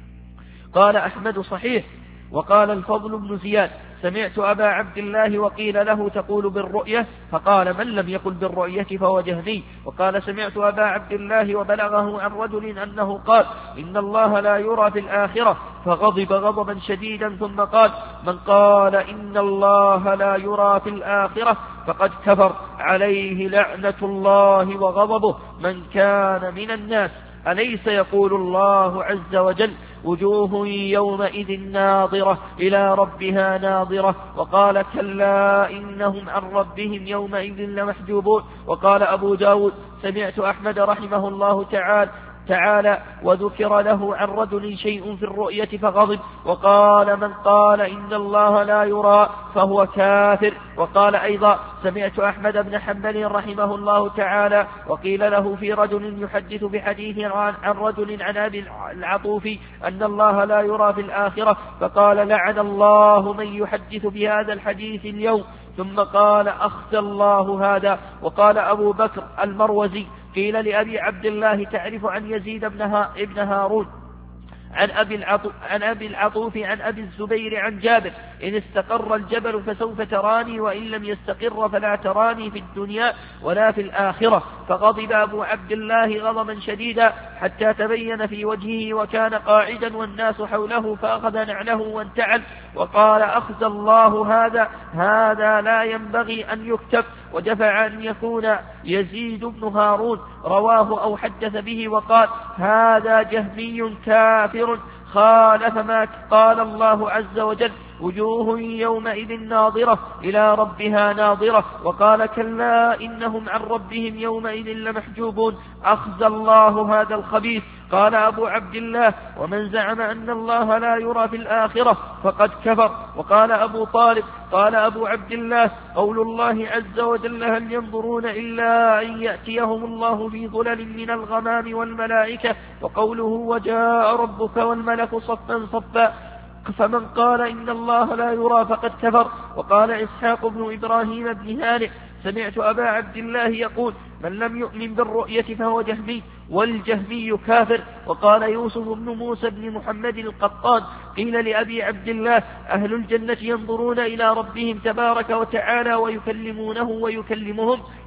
قال أحمد: صحيح. وقال الفضل بن زياد: سمعت أبا عبد الله وقيل له: تقول بالرؤية؟ فقال: من لم يقل بالرؤية فهو جهمي. وقال: سمعت أبا عبد الله وبلغه عن رجل أنه قال: إن الله لا يرى في الآخرة، فغضب غضبا شديدا ثم قال: من قال إن الله لا يرى في الآخرة فقد كفر، عليه لعنة الله وغضبه من كان من الناس. أليس يقول الله عز وجل: وجوه يومئذ ناظرة إلى ربها ناظرة؟ وقال: كلا إنهم عن ربهم يومئذ لمحجوبون. وقال أبو داود: سمعت أحمد رحمه الله تعالى تعالى وذكر له عن رجل شيء في الرؤية فغضب، وقال: من قال إن الله لا يرى فهو كافر. وقال أيضا: سمعت أحمد بن حنبل رحمه الله تعالى وقيل له في رجل يحدث بحديث عن رجل عن أبي العطوف أن الله لا يرى في الآخرة، فقال: لعن الله من يحدث بهذا الحديث اليوم. ثم قال: أخزى الله هذا. وقال أبو بكر المروزي: قيل لأبي عبد الله: تعرف عن يزيد بن هارون عن أبي العطوف عن أبي العطوف عن أبي الزبير عن جابر: إن استقر الجبل فسوف تراني، وإن لم يستقر فلا تراني في الدنيا ولا في الآخرة. فغضب أبو عبد الله غضبا شديدا حتى تبين في وجهه وكان قاعدا والناس حوله، فأخذ نعله وانتعل وقال: أخزى الله هذا، هذا لا ينبغي أن يكتب. ودفع أن يكون يزيد بن هارون رواه أو حدث به، وقال: هذا جهمي كافر خالف ما قال الله عز وجل: وجوه يومئذ ناظرة إلى ربها ناظرة. وقال: كلا إنهم عن ربهم يومئذ لمحجوبون، أخزى الله هذا الخبيث. قال أبو عبد الله: ومن زعم أن الله لا يرى في الآخرة فقد كفر. وقال أبو طالب: قال أبو عبد الله: قول الله عز وجل: هل ينظرون إلا أن يأتيهم الله في ظلل من الغمام والملائكة، وقوله: وجاء ربك والملك صفا صفا، فمن قال إن الله لا يرى فقد كفر. وقال إسحاق بن إبراهيم بن هانئ: سمعت أبا عبد الله يقول: من لم يؤمن بالرؤية فهو جهمي، والجهمي كافر. وقال يوسف بن موسى بن محمد القطان: قيل لأبي عبد الله: أهل الجنة ينظرون إلى ربهم تبارك وتعالى ويكلمونه ويكلمهم؟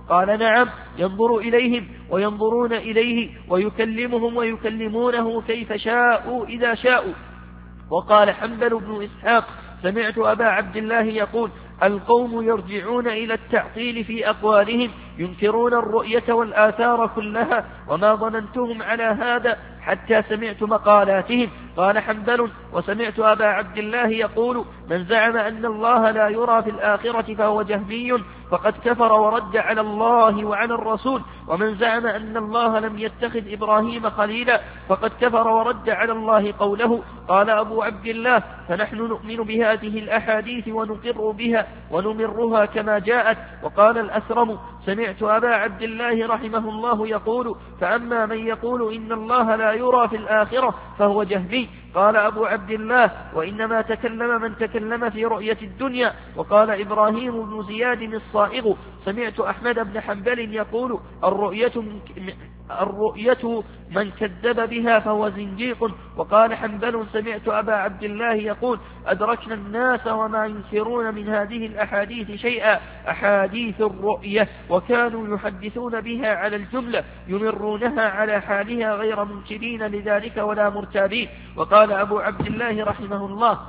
قال نعم، ينظر إليهم وينظرون إليه ويكلمهم ويكلمونه كيف شاءوا إذا شاءوا. وقال حنبل بن إسحاق سمعت أبا عبد الله يقول القوم يرجعون إلى التعطيل في أقوالهم ينكرون الرؤية والآثار كلها، وما ظننتهم على هذا حتى سمعت مقالاتهم. قال حنبل وسمعت أبا عبد الله يقول من زعم أن الله لا يرى في الآخرة فهو جهمي فقد كفر ورد على الله وعلى الرسول، ومن زعم أن الله لم يتخذ إبراهيم خليلا فقد كفر ورد على الله قوله. قال أبو عبد الله فنحن نؤمن بهذه الأحاديث ونقر بها ونمرها كما جاءت. وقال الأسرم سمعت أبا عبد الله رحمه الله يقول فأما من يقول إن الله لا يرى في الآخرة فهو جهمي. قال أبو عبد الله وإنما تكلم من تكلم في رؤية الدنيا. وقال إبراهيم بن زياد الصائغ سمعت أحمد بن حنبل يقول الرؤية من الرؤية من كذب بها فهو زنديق. وقال حنبل سمعت أبا عبد الله يقول أدركنا الناس وما ينكرون من هذه الأحاديث شيئا أحاديث الرؤية، وكانوا يحدثون بها على الجملة يمرونها على حالها غير منكرين لذلك ولا مرتابين. وقال أبو عبد الله رحمه الله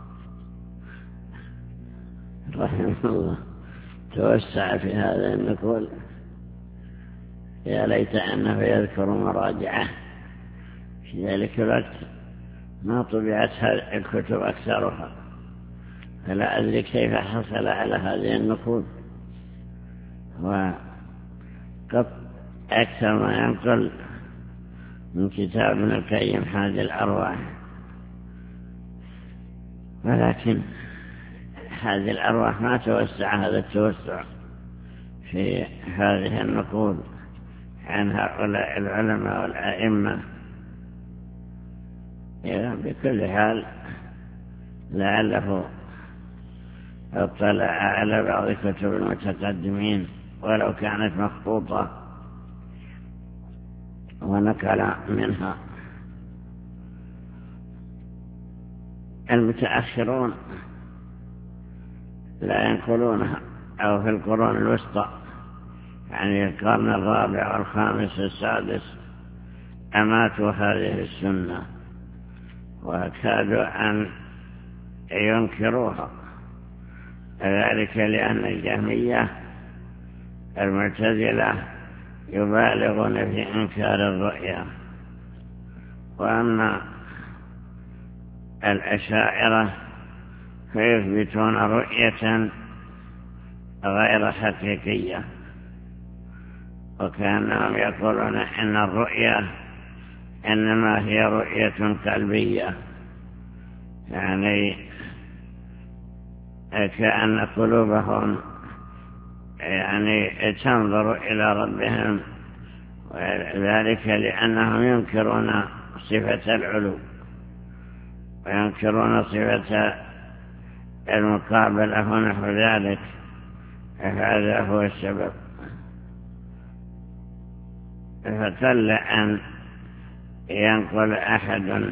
رحمه الله توسع في هذا النقول يا ليت أنه يذكر مراجعه في ذلك الوقت ما طبعت الكتب أكثرها، فلا أدري كيف حصل على هذه النقول. وقد أكثر ما ينقل من كتاب ابن القيم حاد الأرواح، ولكن هذه الأرواح ما توسع هذا التوسع في هذه النقول عن هؤلاء العلماء والأئمة. بكل حال لعله اطلع على بعض كتب المتقدمين ولو كانت مخطوطة ونقل منها. المتأخرون لا ينقلونها، أو في القرون الوسطى يعني القرن الرابع والخامس والسادس أماتوا هذه السنة وكادوا أن ينكروها، ذلك لأن الجهمية المعتزلة يبالغون في إنكار الرؤيا، وأما الأشاعرة فيثبتون رؤية غير حقيقية، وكانهم يقولون إن الرؤيا إنما هي رؤية قلبية، يعني كأن قلوبهم يعني تنظر إلى ربهم، وذلك لأنهم ينكرون صفة العلو وينكرون صفة المقابلة ونحو ذلك، هذا هو السبب. فقل أن ينقل أحد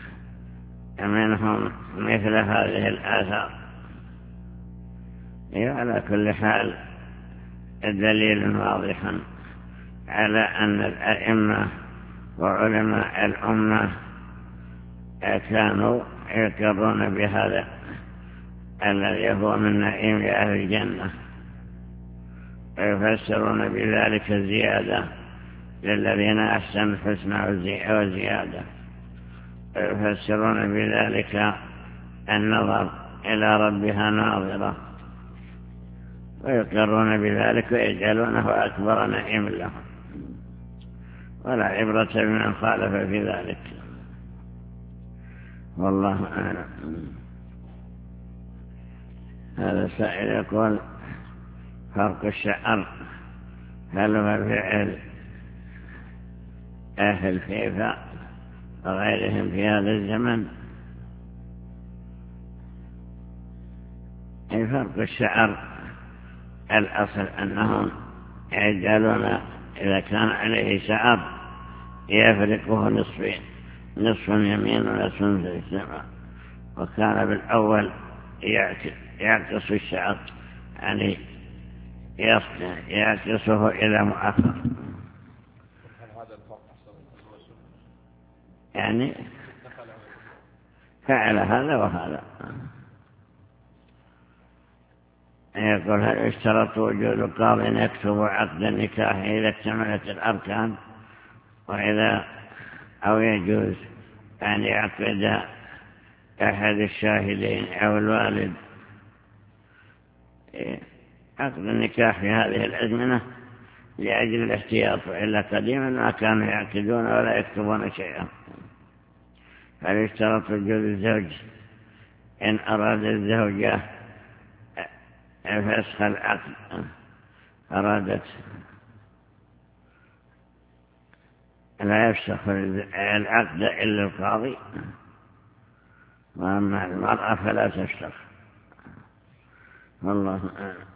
منهم مثل هذه الآثار. على كل حال دليل واضح على أن الأئمة وعلماء الأمة كانوا يقرون بهذا الذي هو من نعيم أهل الجنة، ويفسرون بذلك الزيادة للذين أحسنوا الحسنى وزيادة، ويفسرون بذلك النظر إلى ربها ناظرة، ويقرون بذلك ويجعلونه أكبر نعيم لهم، ولا عبرة بمن خالف في ذلك. والله أعلم. هذا السائل يقول فرق الشعر هل هو فعل أهل كيفا وغيرهم في هذا الزمن؟ فرق الشعر الأصل أنهم يجعلون إذا كان عليه شعر يفرقه نصفين، نصف يمين ونصف في السماء، وكان بالأول يعكس الشعر يعني يعكسه إلى مؤخر. يعني فعل هذا وهذا. يقول هل اشترط وجود قاض يكتب عقد النكاح إذا اكتملت الأركان، وإذا أو يجوز أن يعقد أحد الشاهدين أو الوالد عقد النكاح في هذه الأزمنة لأجل الاحتياط، وإلا قديما ما كانوا يعقدون ولا يكتبون شيئا. فيشترط وجود الزوج إن أراد الزوجة فسخ العقد، أرادت لا يفسخ العقد إلا القاضي، وأما المرأة فلا تفسخ. والله